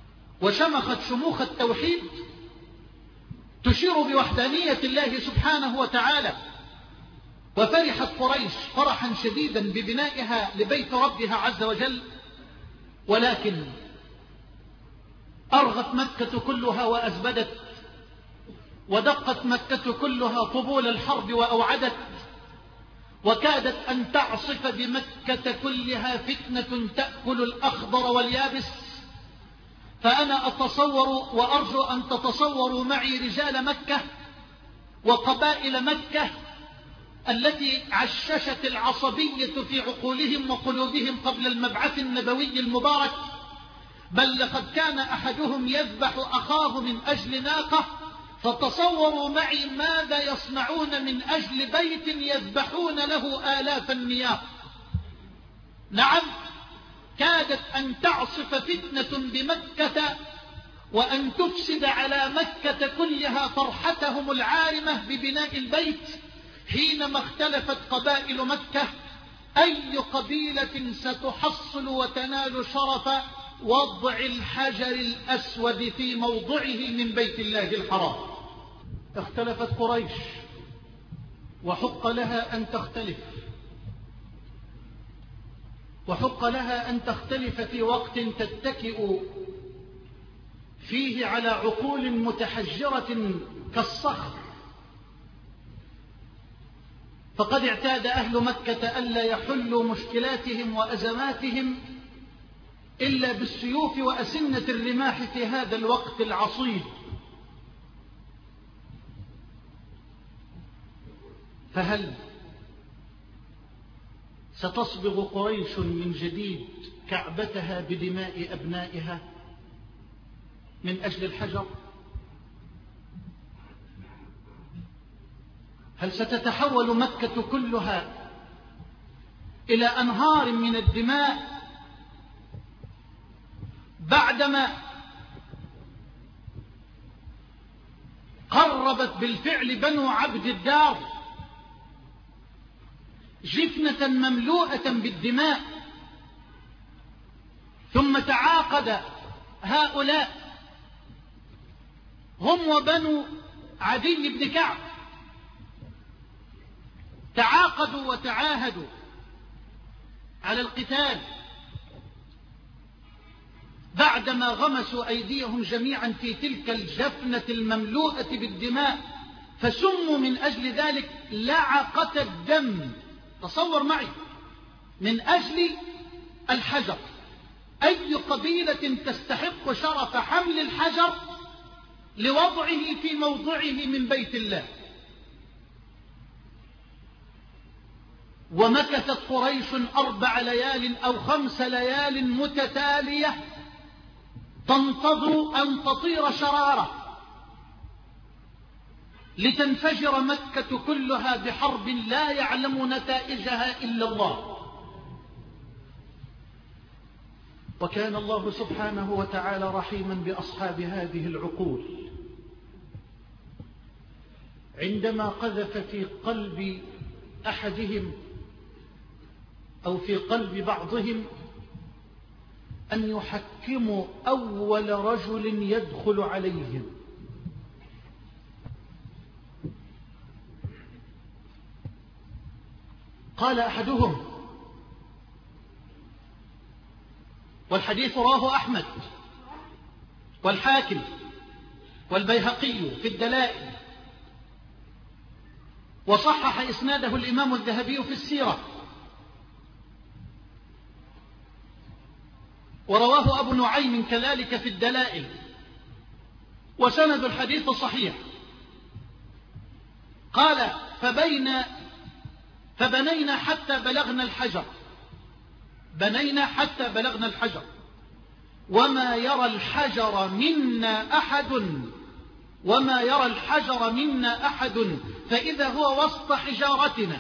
[SPEAKER 1] وشمخت شموخ التوحيد تشير بوحدانية الله سبحانه وتعالى. وفرحت قريش فرحا شديدا ببنائها لبيت ربها عز وجل، ولكن أرغت مكة كلها وأزبدت، ودقت مكة كلها طبول الحرب وأوعدت، وكادت أن تعصف بمكة كلها فتنة تأكل الأخضر واليابس. فأنا أتصور وأرجو أن تتصوروا معي رجال مكة وقبائل مكة التي عششت العصبية في عقولهم وقلوبهم قبل المبعث النبوي المبارك، بل لقد كان أحدهم يذبح أخاه من أجل ناقة، فتصوروا معي ماذا يصنعون من أجل بيت يذبحون له آلاف النياق. نعم، كادت أن تعصف فتنة بمكة وأن تفسد على مكة كلها فرحتهم العارمة ببناء البيت، حينما اختلفت قبائل مكة أي قبيلة ستحصل وتنال شرف وضع الحجر الأسود في موضعه من بيت الله الحرام. اختلفت قريش وحق لها أن تختلف، وحق لها أن تختلف في وقت تتكئ فيه على عقول متحجرة كالصخر. فقد اعتاد أهل مكة ألا يحلوا مشكلاتهم وأزماتهم إلا بالسيوف وأسنة الرماح في هذا الوقت العصيب. فهل ستصبغ قريش من جديد كعبتها بدماء أبنائها من أجل الحجر؟ هل ستتحول مكة كلها إلى أنهار من الدماء بعدما قربت بالفعل بنو عبد الدار جفنة مملوءة بالدماء، ثم تعاقد هؤلاء هم وبنو عدي بن كعب، تعاقدوا وتعاهدوا على القتال بعدما غمسوا أيديهم جميعا في تلك الجفنة المملوءة بالدماء، فسموا من أجل ذلك لعقة الدم. تصور معي، من أجل الحجر. أي قبيلة تستحق شرف حمل الحجر لوضعه في موضعه من بيت الله؟ ومكثت قريش أربع ليال أو خمس ليال متتالية تنتظر أن تطير شرارة لتنفجر مكة كلها بحرب لا يعلم نتائجها إلا الله. وكان الله سبحانه وتعالى رحيما بأصحاب هذه العقول، عندما قذف في قلب أحدهم أو في قلب بعضهم أن يحكموا أول رجل يدخل عليهم. قال أحدهم، والحديث رواه أحمد والحاكم والبيهقي في الدلائل، وصحح إسناده الإمام الذهبي في السيرة، ورواه أبو نعيم كذلك في الدلائل، وسند الحديث صحيح. قال فبين فبنينا حتى بلغنا الحجر، بنينا حتى بلغنا الحجر، وما يرى الحجر منا أحد وما يرى الحجر منا أحد فإذا هو وسط حجارتنا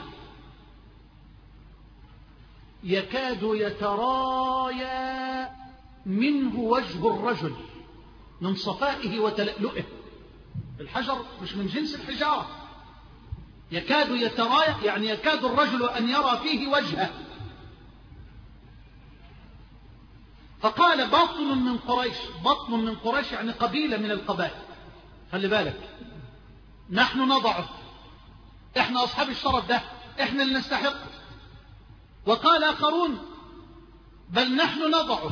[SPEAKER 1] يكاد يترايا منه وجه الرجل من صفائه وتلألؤه. الحجر مش من جنس الحجارة، يكاد يترايا يعني يكاد الرجل أن يرى فيه وجهه. فقال بطن من قريش، بطن من قريش يعني قبيلة من القبائل، خلي بالك، نحن نضعه، احنا أصحاب الشرف ده، احنا اللي نستحق. وقال آخرون بل نحن نضعه،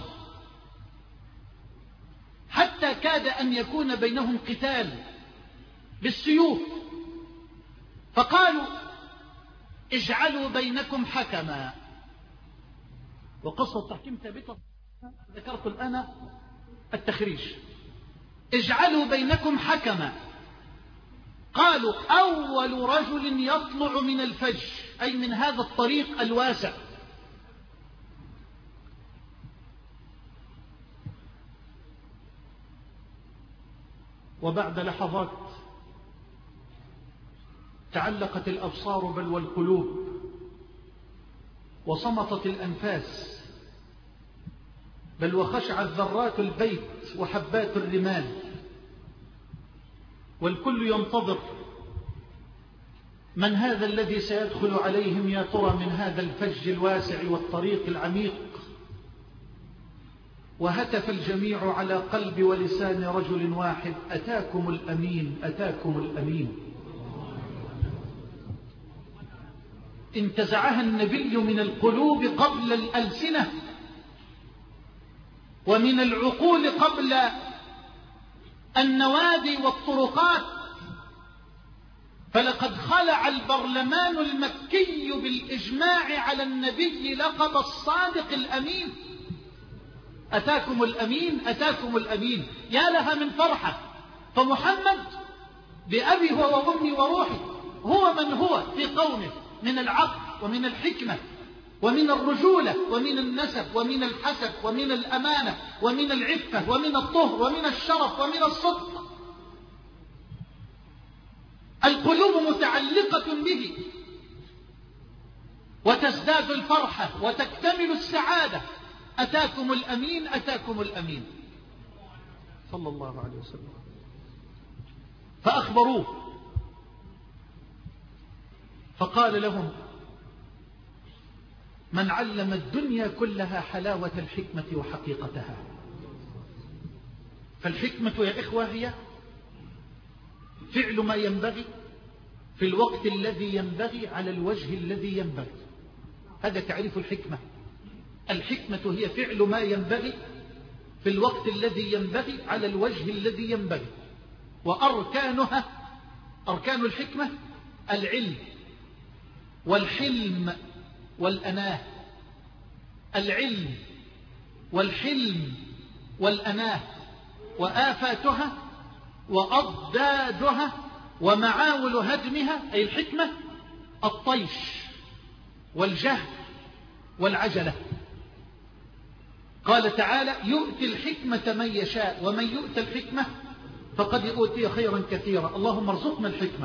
[SPEAKER 1] حتى كاد أن يكون بينهم قتال بالسيوف. فقالوا اجعلوا بينكم حكما. وقصة التحكيم ثابتة، ذكرت الآن التخريج. اجعلوا بينكم حكما. قالوا أول رجل يطلع من الفج، أي من هذا الطريق الواسع. وبعد لحظات تعلقت الأبصار بل والقلوب، وصمتت الأنفاس، بل وخشعت ذرات البيت وحبات الرمال، والكل ينتظر من هذا الذي سيدخل عليهم يا ترى من هذا الفج الواسع والطريق العميق. وهتف الجميع على قلب ولسان رجل واحد: أتاكم الأمين، أتاكم الأمين. انتزعها النبي من القلوب قبل الألسنة، ومن العقول قبل النوادي والطرقات. فلقد خلع البرلمان المكي بالإجماع على النبي لقب الصادق الأمين. أتاكم الأمين، أتاكم الأمين، يا لها من فرحة. فمحمد بأبي هو وأمي وروحي هو من هو في قومه من العقل ومن الحكمة ومن الرجولة ومن النسب ومن الحسب ومن الأمانة ومن العفة ومن الطهر ومن الشرف ومن الصدق. القلوب متعلقة به، وتزداد الفرحة وتكتمل السعادة. أتاكم الأمين، أتاكم الأمين صلى الله عليه وسلم. فأخبروه فقال لهم: من علم الدنيا كلها حلاوة الحكمة وحقيقتها. فالحكمة يا إخوة هي فعل ما ينبغي في الوقت الذي ينبغي على الوجه الذي ينبغي. هذا تعريف الحكمة. الحكمة هي فعل ما ينبغي في الوقت الذي ينبغي على الوجه الذي ينبغي. وأركانها، أركان الحكمة: العلم والحلم والأناه. العلم والحلم والأناه. وآفاتها وأضدادها ومعاول هدمها أي الحكمة: الطيش والجهل والعجلة. قال تعالى: يؤتي الحكمة من يشاء ومن يؤتى الحكمة فقد أوتي خيرا كثيرا. اللهم ارزقنا الحكمة.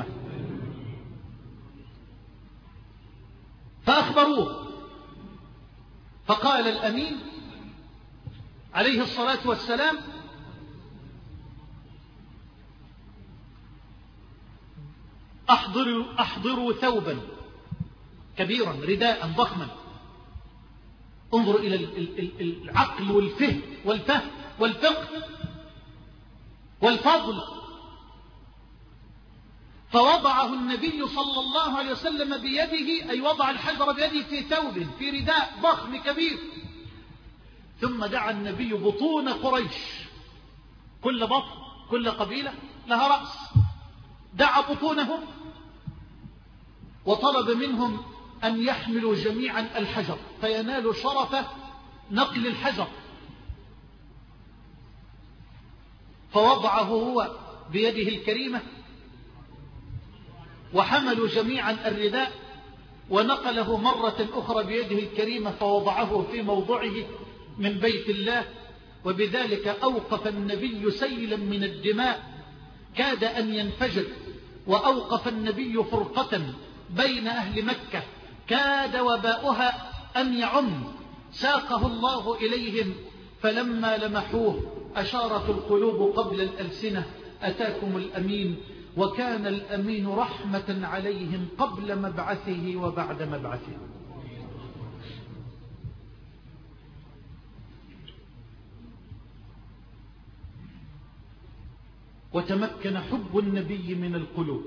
[SPEAKER 1] فأخبروه فقال الأمين عليه الصلاة والسلام: أحضروا, أحضروا ثوبا كبيرا رداء ضخما. انظر إلى العقل والفهم والفهم والفقه والفضل. فوضعه النبي صلى الله عليه وسلم بيده، أي وضع الحجر بيده في ثوب في رداء ضخم كبير. ثم دعا النبي بطون قريش، كل بطن كل قبيلة لها رأس، دعا بطونهم وطلب منهم أن يحملوا جميعا الحجر فينالوا شرف نقل الحجر. فوضعه هو بيده الكريمة وحملوا جميعا الرداء، ونقله مرة أخرى بيده الكريمة فوضعه في موضعه من بيت الله. وبذلك أوقف النبي سيلا من الدماء كاد أن ينفجر، وأوقف النبي فرقة بين أهل مكة كاد وباؤها أن يعم. ساقه الله إليهم فلما لمحوه أشارت القلوب قبل الألسنة: أتاكم الأمين. وكان الأمين رحمة عليهم قبل مبعثه وبعد مبعثه. وتمكن حب النبي من القلوب.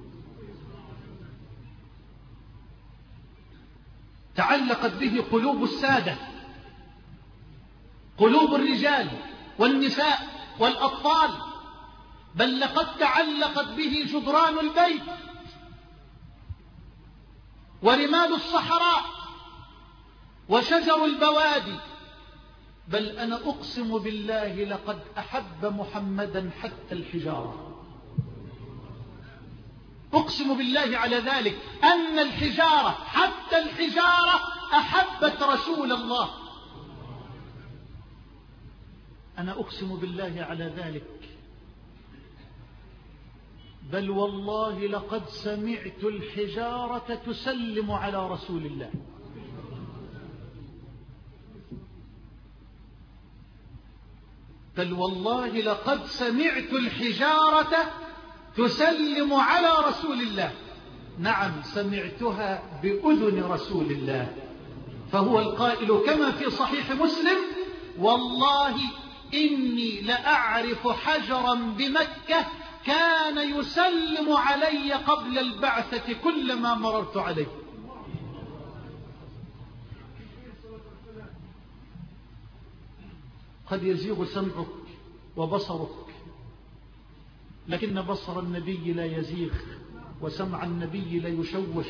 [SPEAKER 1] تعلقت به قلوب السادة، قلوب الرجال والنساء والأطفال، بل لقد تعلقت به جدران البيت ورمال الصحراء وشجر البوادي. بل أنا أقسم بالله لقد أحب محمدا حتى الحجارة. أقسم بالله على ذلك أن الحجارة حتى الحجارة أحبت رسول الله. أنا أقسم بالله على ذلك. بل والله لقد سمعت الحجارة تسلم على رسول الله. بل والله لقد سمعت الحجارة تسلم على رسول الله. نعم، سمعتها بأذن رسول الله، فهو القائل كما في صحيح مسلم: والله إني لأعرف حجرا بمكة كان يسلم علي قبل البعثة كلما مررت عليه. قد يزيغ سمعك وبصرك، لكن بصر النبي لا يزيغ وسمع النبي لا يشوش.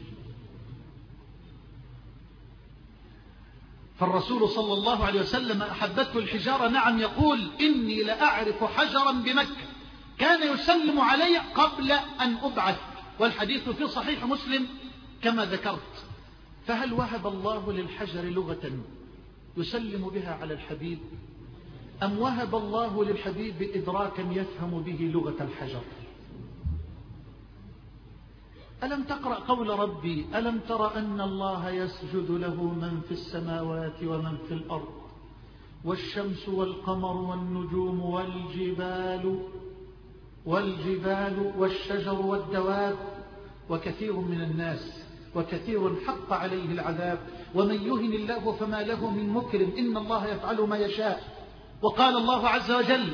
[SPEAKER 1] فالرسول صلى الله عليه وسلم أحبته الحجارة. نعم، يقول: إني لأعرف حجرا بمكة كان يسلم علي قبل أن أبعث. والحديث في صحيح مسلم كما ذكرت. فهل وهب الله للحجر لغة يسلم بها على الحبيب، أم وهب الله للحبيب إدراكا يفهم به لغة الحجر؟ ألم تقرأ قول ربي: ألم تر أن الله يسجد له من في السماوات ومن في الأرض والشمس والقمر والنجوم والجبال والجبال والشجر والدواب وكثير من الناس وكثير حق عليه العذاب ومن يهن الله فما له من مكرم إن الله يفعل ما يشاء. وقال الله عز وجل: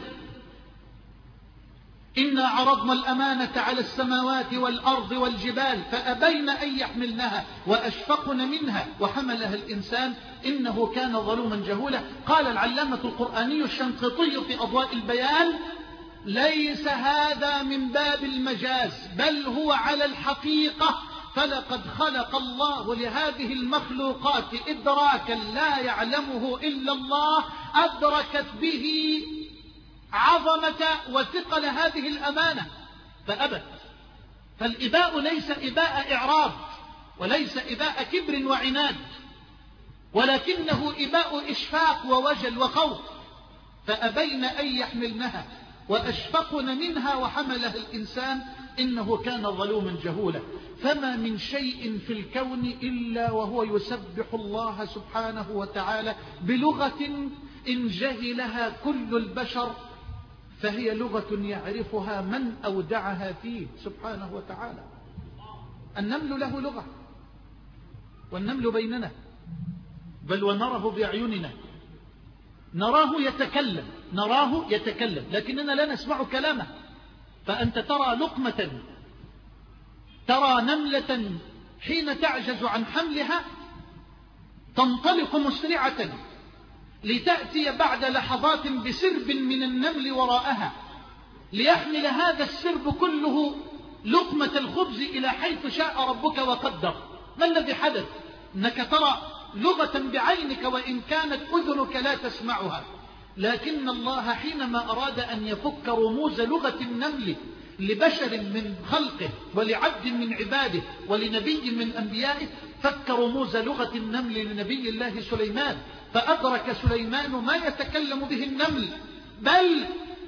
[SPEAKER 1] إنا عرضنا الأمانة على السماوات والأرض والجبال فأبين أن يحملنها وأشفقن منها وحملها الإنسان إنه كان ظلوما جهولا. قال العلامة القرآني الشنقيطي في أضواء البيان: ليس هذا من باب المجاز بل هو على الحقيقة، فلقد خلق الله لهذه المخلوقات إدراكا لا يعلمه إلا الله أدركت به عظمة وثقل هذه الأمانة فأبت. فالإباء ليس إباء إعراض وليس إباء كبر وعناد، ولكنه إباء إشفاق ووجل وخوف. فأبين أن يحملنها وأشفقن منها وحملها الإنسان إنه كان ظلوما جهولا. فما من شيء في الكون إلا وهو يسبح الله سبحانه وتعالى بلغة إن جهلها كل البشر فهي لغة يعرفها من أودعها فيه سبحانه وتعالى. النمل له لغة، والنمل بيننا، بل ونراه بأعيننا، نراه يتكلم نراه يتكلم لكننا لا نسمع كلامه. فأنت ترى لقمة، ترى نملة حين تعجز عن حملها تنطلق مسرعة لتأتي بعد لحظات بسرب من النمل وراءها ليحمل هذا السرب كله لقمة الخبز إلى حيث شاء ربك وقدر. ما الذي حدث؟ أنك ترى لغة بعينك وإن كانت أذنك لا تسمعها، لكن الله حينما أراد أن يفك رموز لغة النمل لبشر من خلقه ولعبد من عباده ولنبي من أنبيائه فك رموز لغة النمل لنبي الله سليمان، فأدرك سليمان ما يتكلم به النمل، بل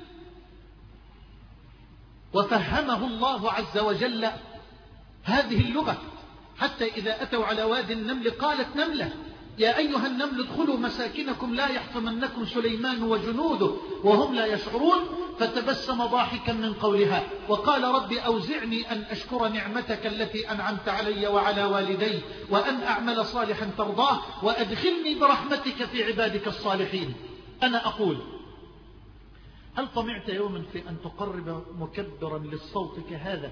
[SPEAKER 1] وفهمه الله عز وجل هذه اللغة. حتى إذا أتوا على وادي النمل قالت نملة: يا أيها النمل ادخلوا مساكنكم لا يحطمنكم سليمان وجنوده وهم لا يشعرون. فتبسم ضاحكا من قولها وقال: رب أوزعني أن أشكر نعمتك التي أنعمت علي وعلى والدي وأن أعمل صالحا ترضاه وأدخلني برحمتك في عبادك الصالحين. أنا أقول هل طمعت يوما في أن تقرب مكبرا للصوت كهذا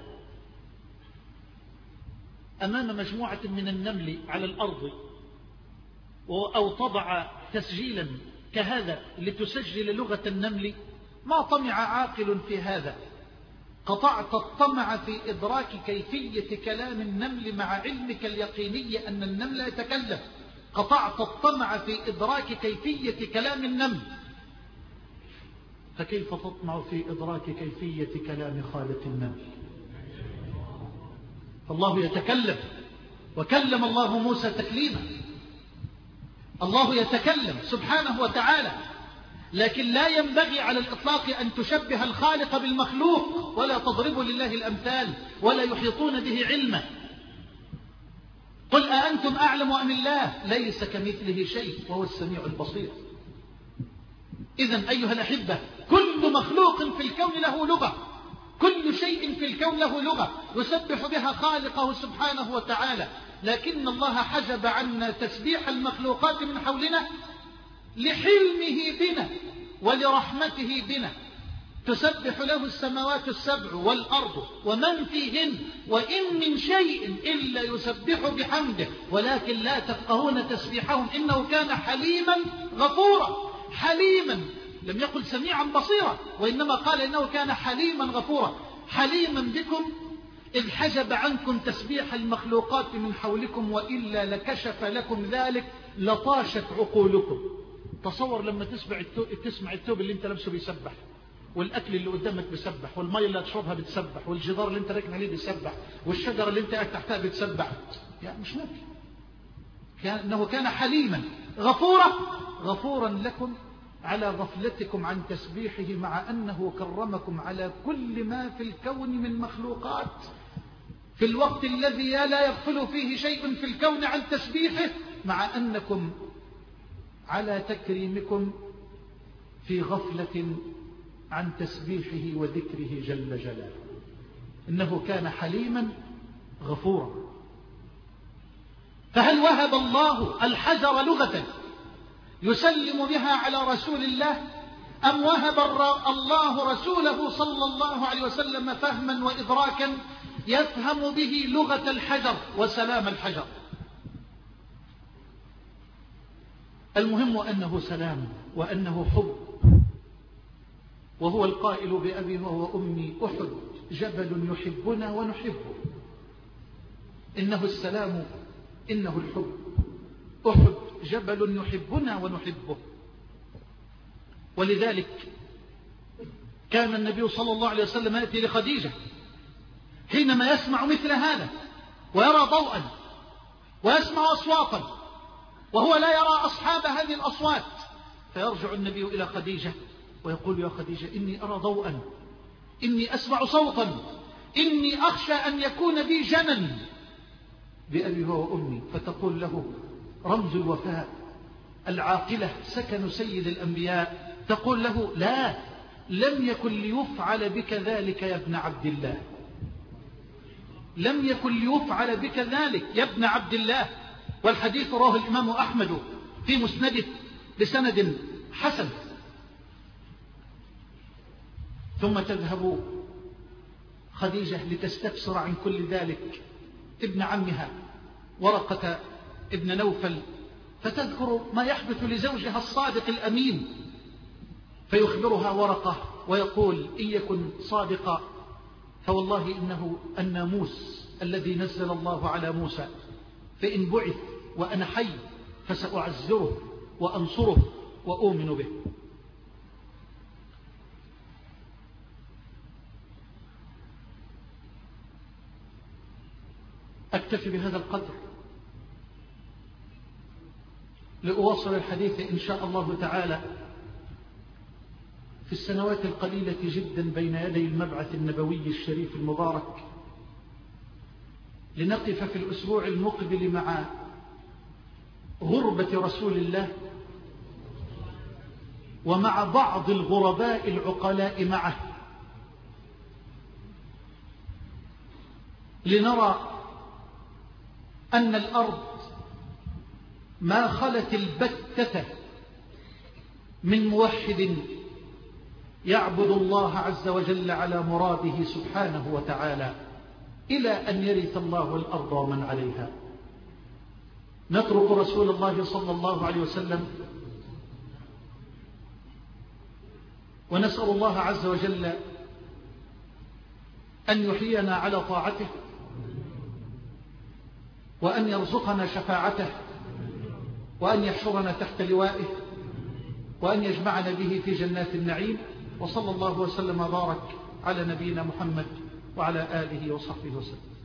[SPEAKER 1] أمام مجموعة من النمل على الأرض، أو تضع تسجيلا كهذا لتسجل لغة النمل؟ ما طمع عاقل في هذا. قطعت الطمع في إدراك كيفية كلام النمل مع علمك اليقيني أن النمل يتكلم. قطعت الطمع في إدراك كيفية كلام النمل، فكيف تطمع في إدراك كيفية كلام خالق النمل؟ الله يتكلم، وكلم الله موسى تكليما. الله يتكلم سبحانه وتعالى، لكن لا ينبغي على الإطلاق أن تشبه الخالق بالمخلوق، ولا تضرب لله الأمثال، ولا يحيطون به علما. قل أأنتم أعلم أم الله؟ ليس كمثله شيء وهو السميع البصير. إذن أيها الأحبة، كل مخلوق في الكون له لغة، كل شيء في الكون له لغة يسبح بها خالقه سبحانه وتعالى، لكن الله حجب عنا تسبيح المخلوقات من حولنا لحلمه بنا ولرحمته بنا. تسبح له السماوات السبع والأرض ومن فيهن وإن من شيء إلا يسبح بحمده ولكن لا تفقهون تسبيحهم إنه كان حليما غفورا. حليما، لم يقل سميعا بصيرا، وإنما قال إنه كان حليما غفورا. حليما بكم إذ حجب عنكم تسبيح المخلوقات من حولكم، وإلا لكشف لكم ذلك لطاشت عقولكم. تصور لما تسمع التوب, تسمع التوب اللي انت لابسه بيسبح، والأكل اللي قدامك بيسبح، والمية اللي هتشربها بتسبح، والجدار اللي انت راكن عليه بيسبح، والشجرة اللي انت قاعد تحتها بتسبح. يعني مش ممكن. كان إنه كان حليما غفورا، غفورا لكم على غفلتكم عن تسبيحه، مع أنه كرمكم على كل ما في الكون من مخلوقات في الوقت الذي لا يغفل فيه شيء في الكون عن تسبيحه، مع أنكم على تكريمكم في غفلة عن تسبيحه وذكره جل جلاله. إنه كان حليما غفورا. فهل وهب الله الحجر لغة يسلم بها على رسول الله، أم وهب الله رسوله صلى الله عليه وسلم فهما وإدراكا يفهم به لغة الحجر وسلام الحجر؟ المهم أنه سلام، وأنه حب. وهو القائل بأبي وأمي أحد جبل يحبنا ونحبه. إنه السلام، إنه الحب. أحد جبل يحبنا ونحبه. ولذلك كان النبي صلى الله عليه وسلم يأتي لخديجة حينما يسمع مثل هذا ويرى ضوءا ويسمع أصواتا وهو لا يرى أصحاب هذه الأصوات، فيرجع النبي إلى خديجة ويقول: يا خديجة، إني أرى ضوءا، إني أسمع صوتا، إني أخشى أن يكون بي جنن بأبي وأمي. فتقول له: رمز الوفاء، العاقلة، سكن سيد الأنبياء. تقول له: لا، لم يكن ليفعل بك ذلك يا ابن عبد الله، لم يكن ليفعل بك ذلك يا ابن عبد الله. والحديث رواه الإمام أحمد في مسنده بسند حسن. ثم تذهب خديجة لتستفسر عن كل ذلك ابن عمها ورقة ابن نوفل، فتذكر ما يحدث لزوجها الصادق الأمين، فيخبرها ورقة ويقول: إن يكن صادقا فوالله إنه الناموس الذي نزل الله على موسى، فإن بعث وأنا حي فسأعزره وأنصره وأؤمن به. أكتفي بهذا القدر لأواصل الحديث إن شاء الله تعالى في السنوات القليلة جدا بين يدي المبعث النبوي الشريف المبارك، لنقف في الأسبوع المقبل مع غربة رسول الله ومع بعض الغرباء العقلاء معه، لنرى أن الأرض ما خلت البتة من موحد يعبد الله عز وجل على مراده سبحانه وتعالى إلى أن يرث الله الأرض ومن عليها. نترك رسول الله صلى الله عليه وسلم ونسأل الله عز وجل أن يحيينا على طاعته وأن يرزقنا شفاعته وأن يحشرنا تحت لوائه وأن يجمعنا به في جنات النعيم. وصلى الله وسلم وبارك على نبينا محمد وعلى آله وصحبه وسلم.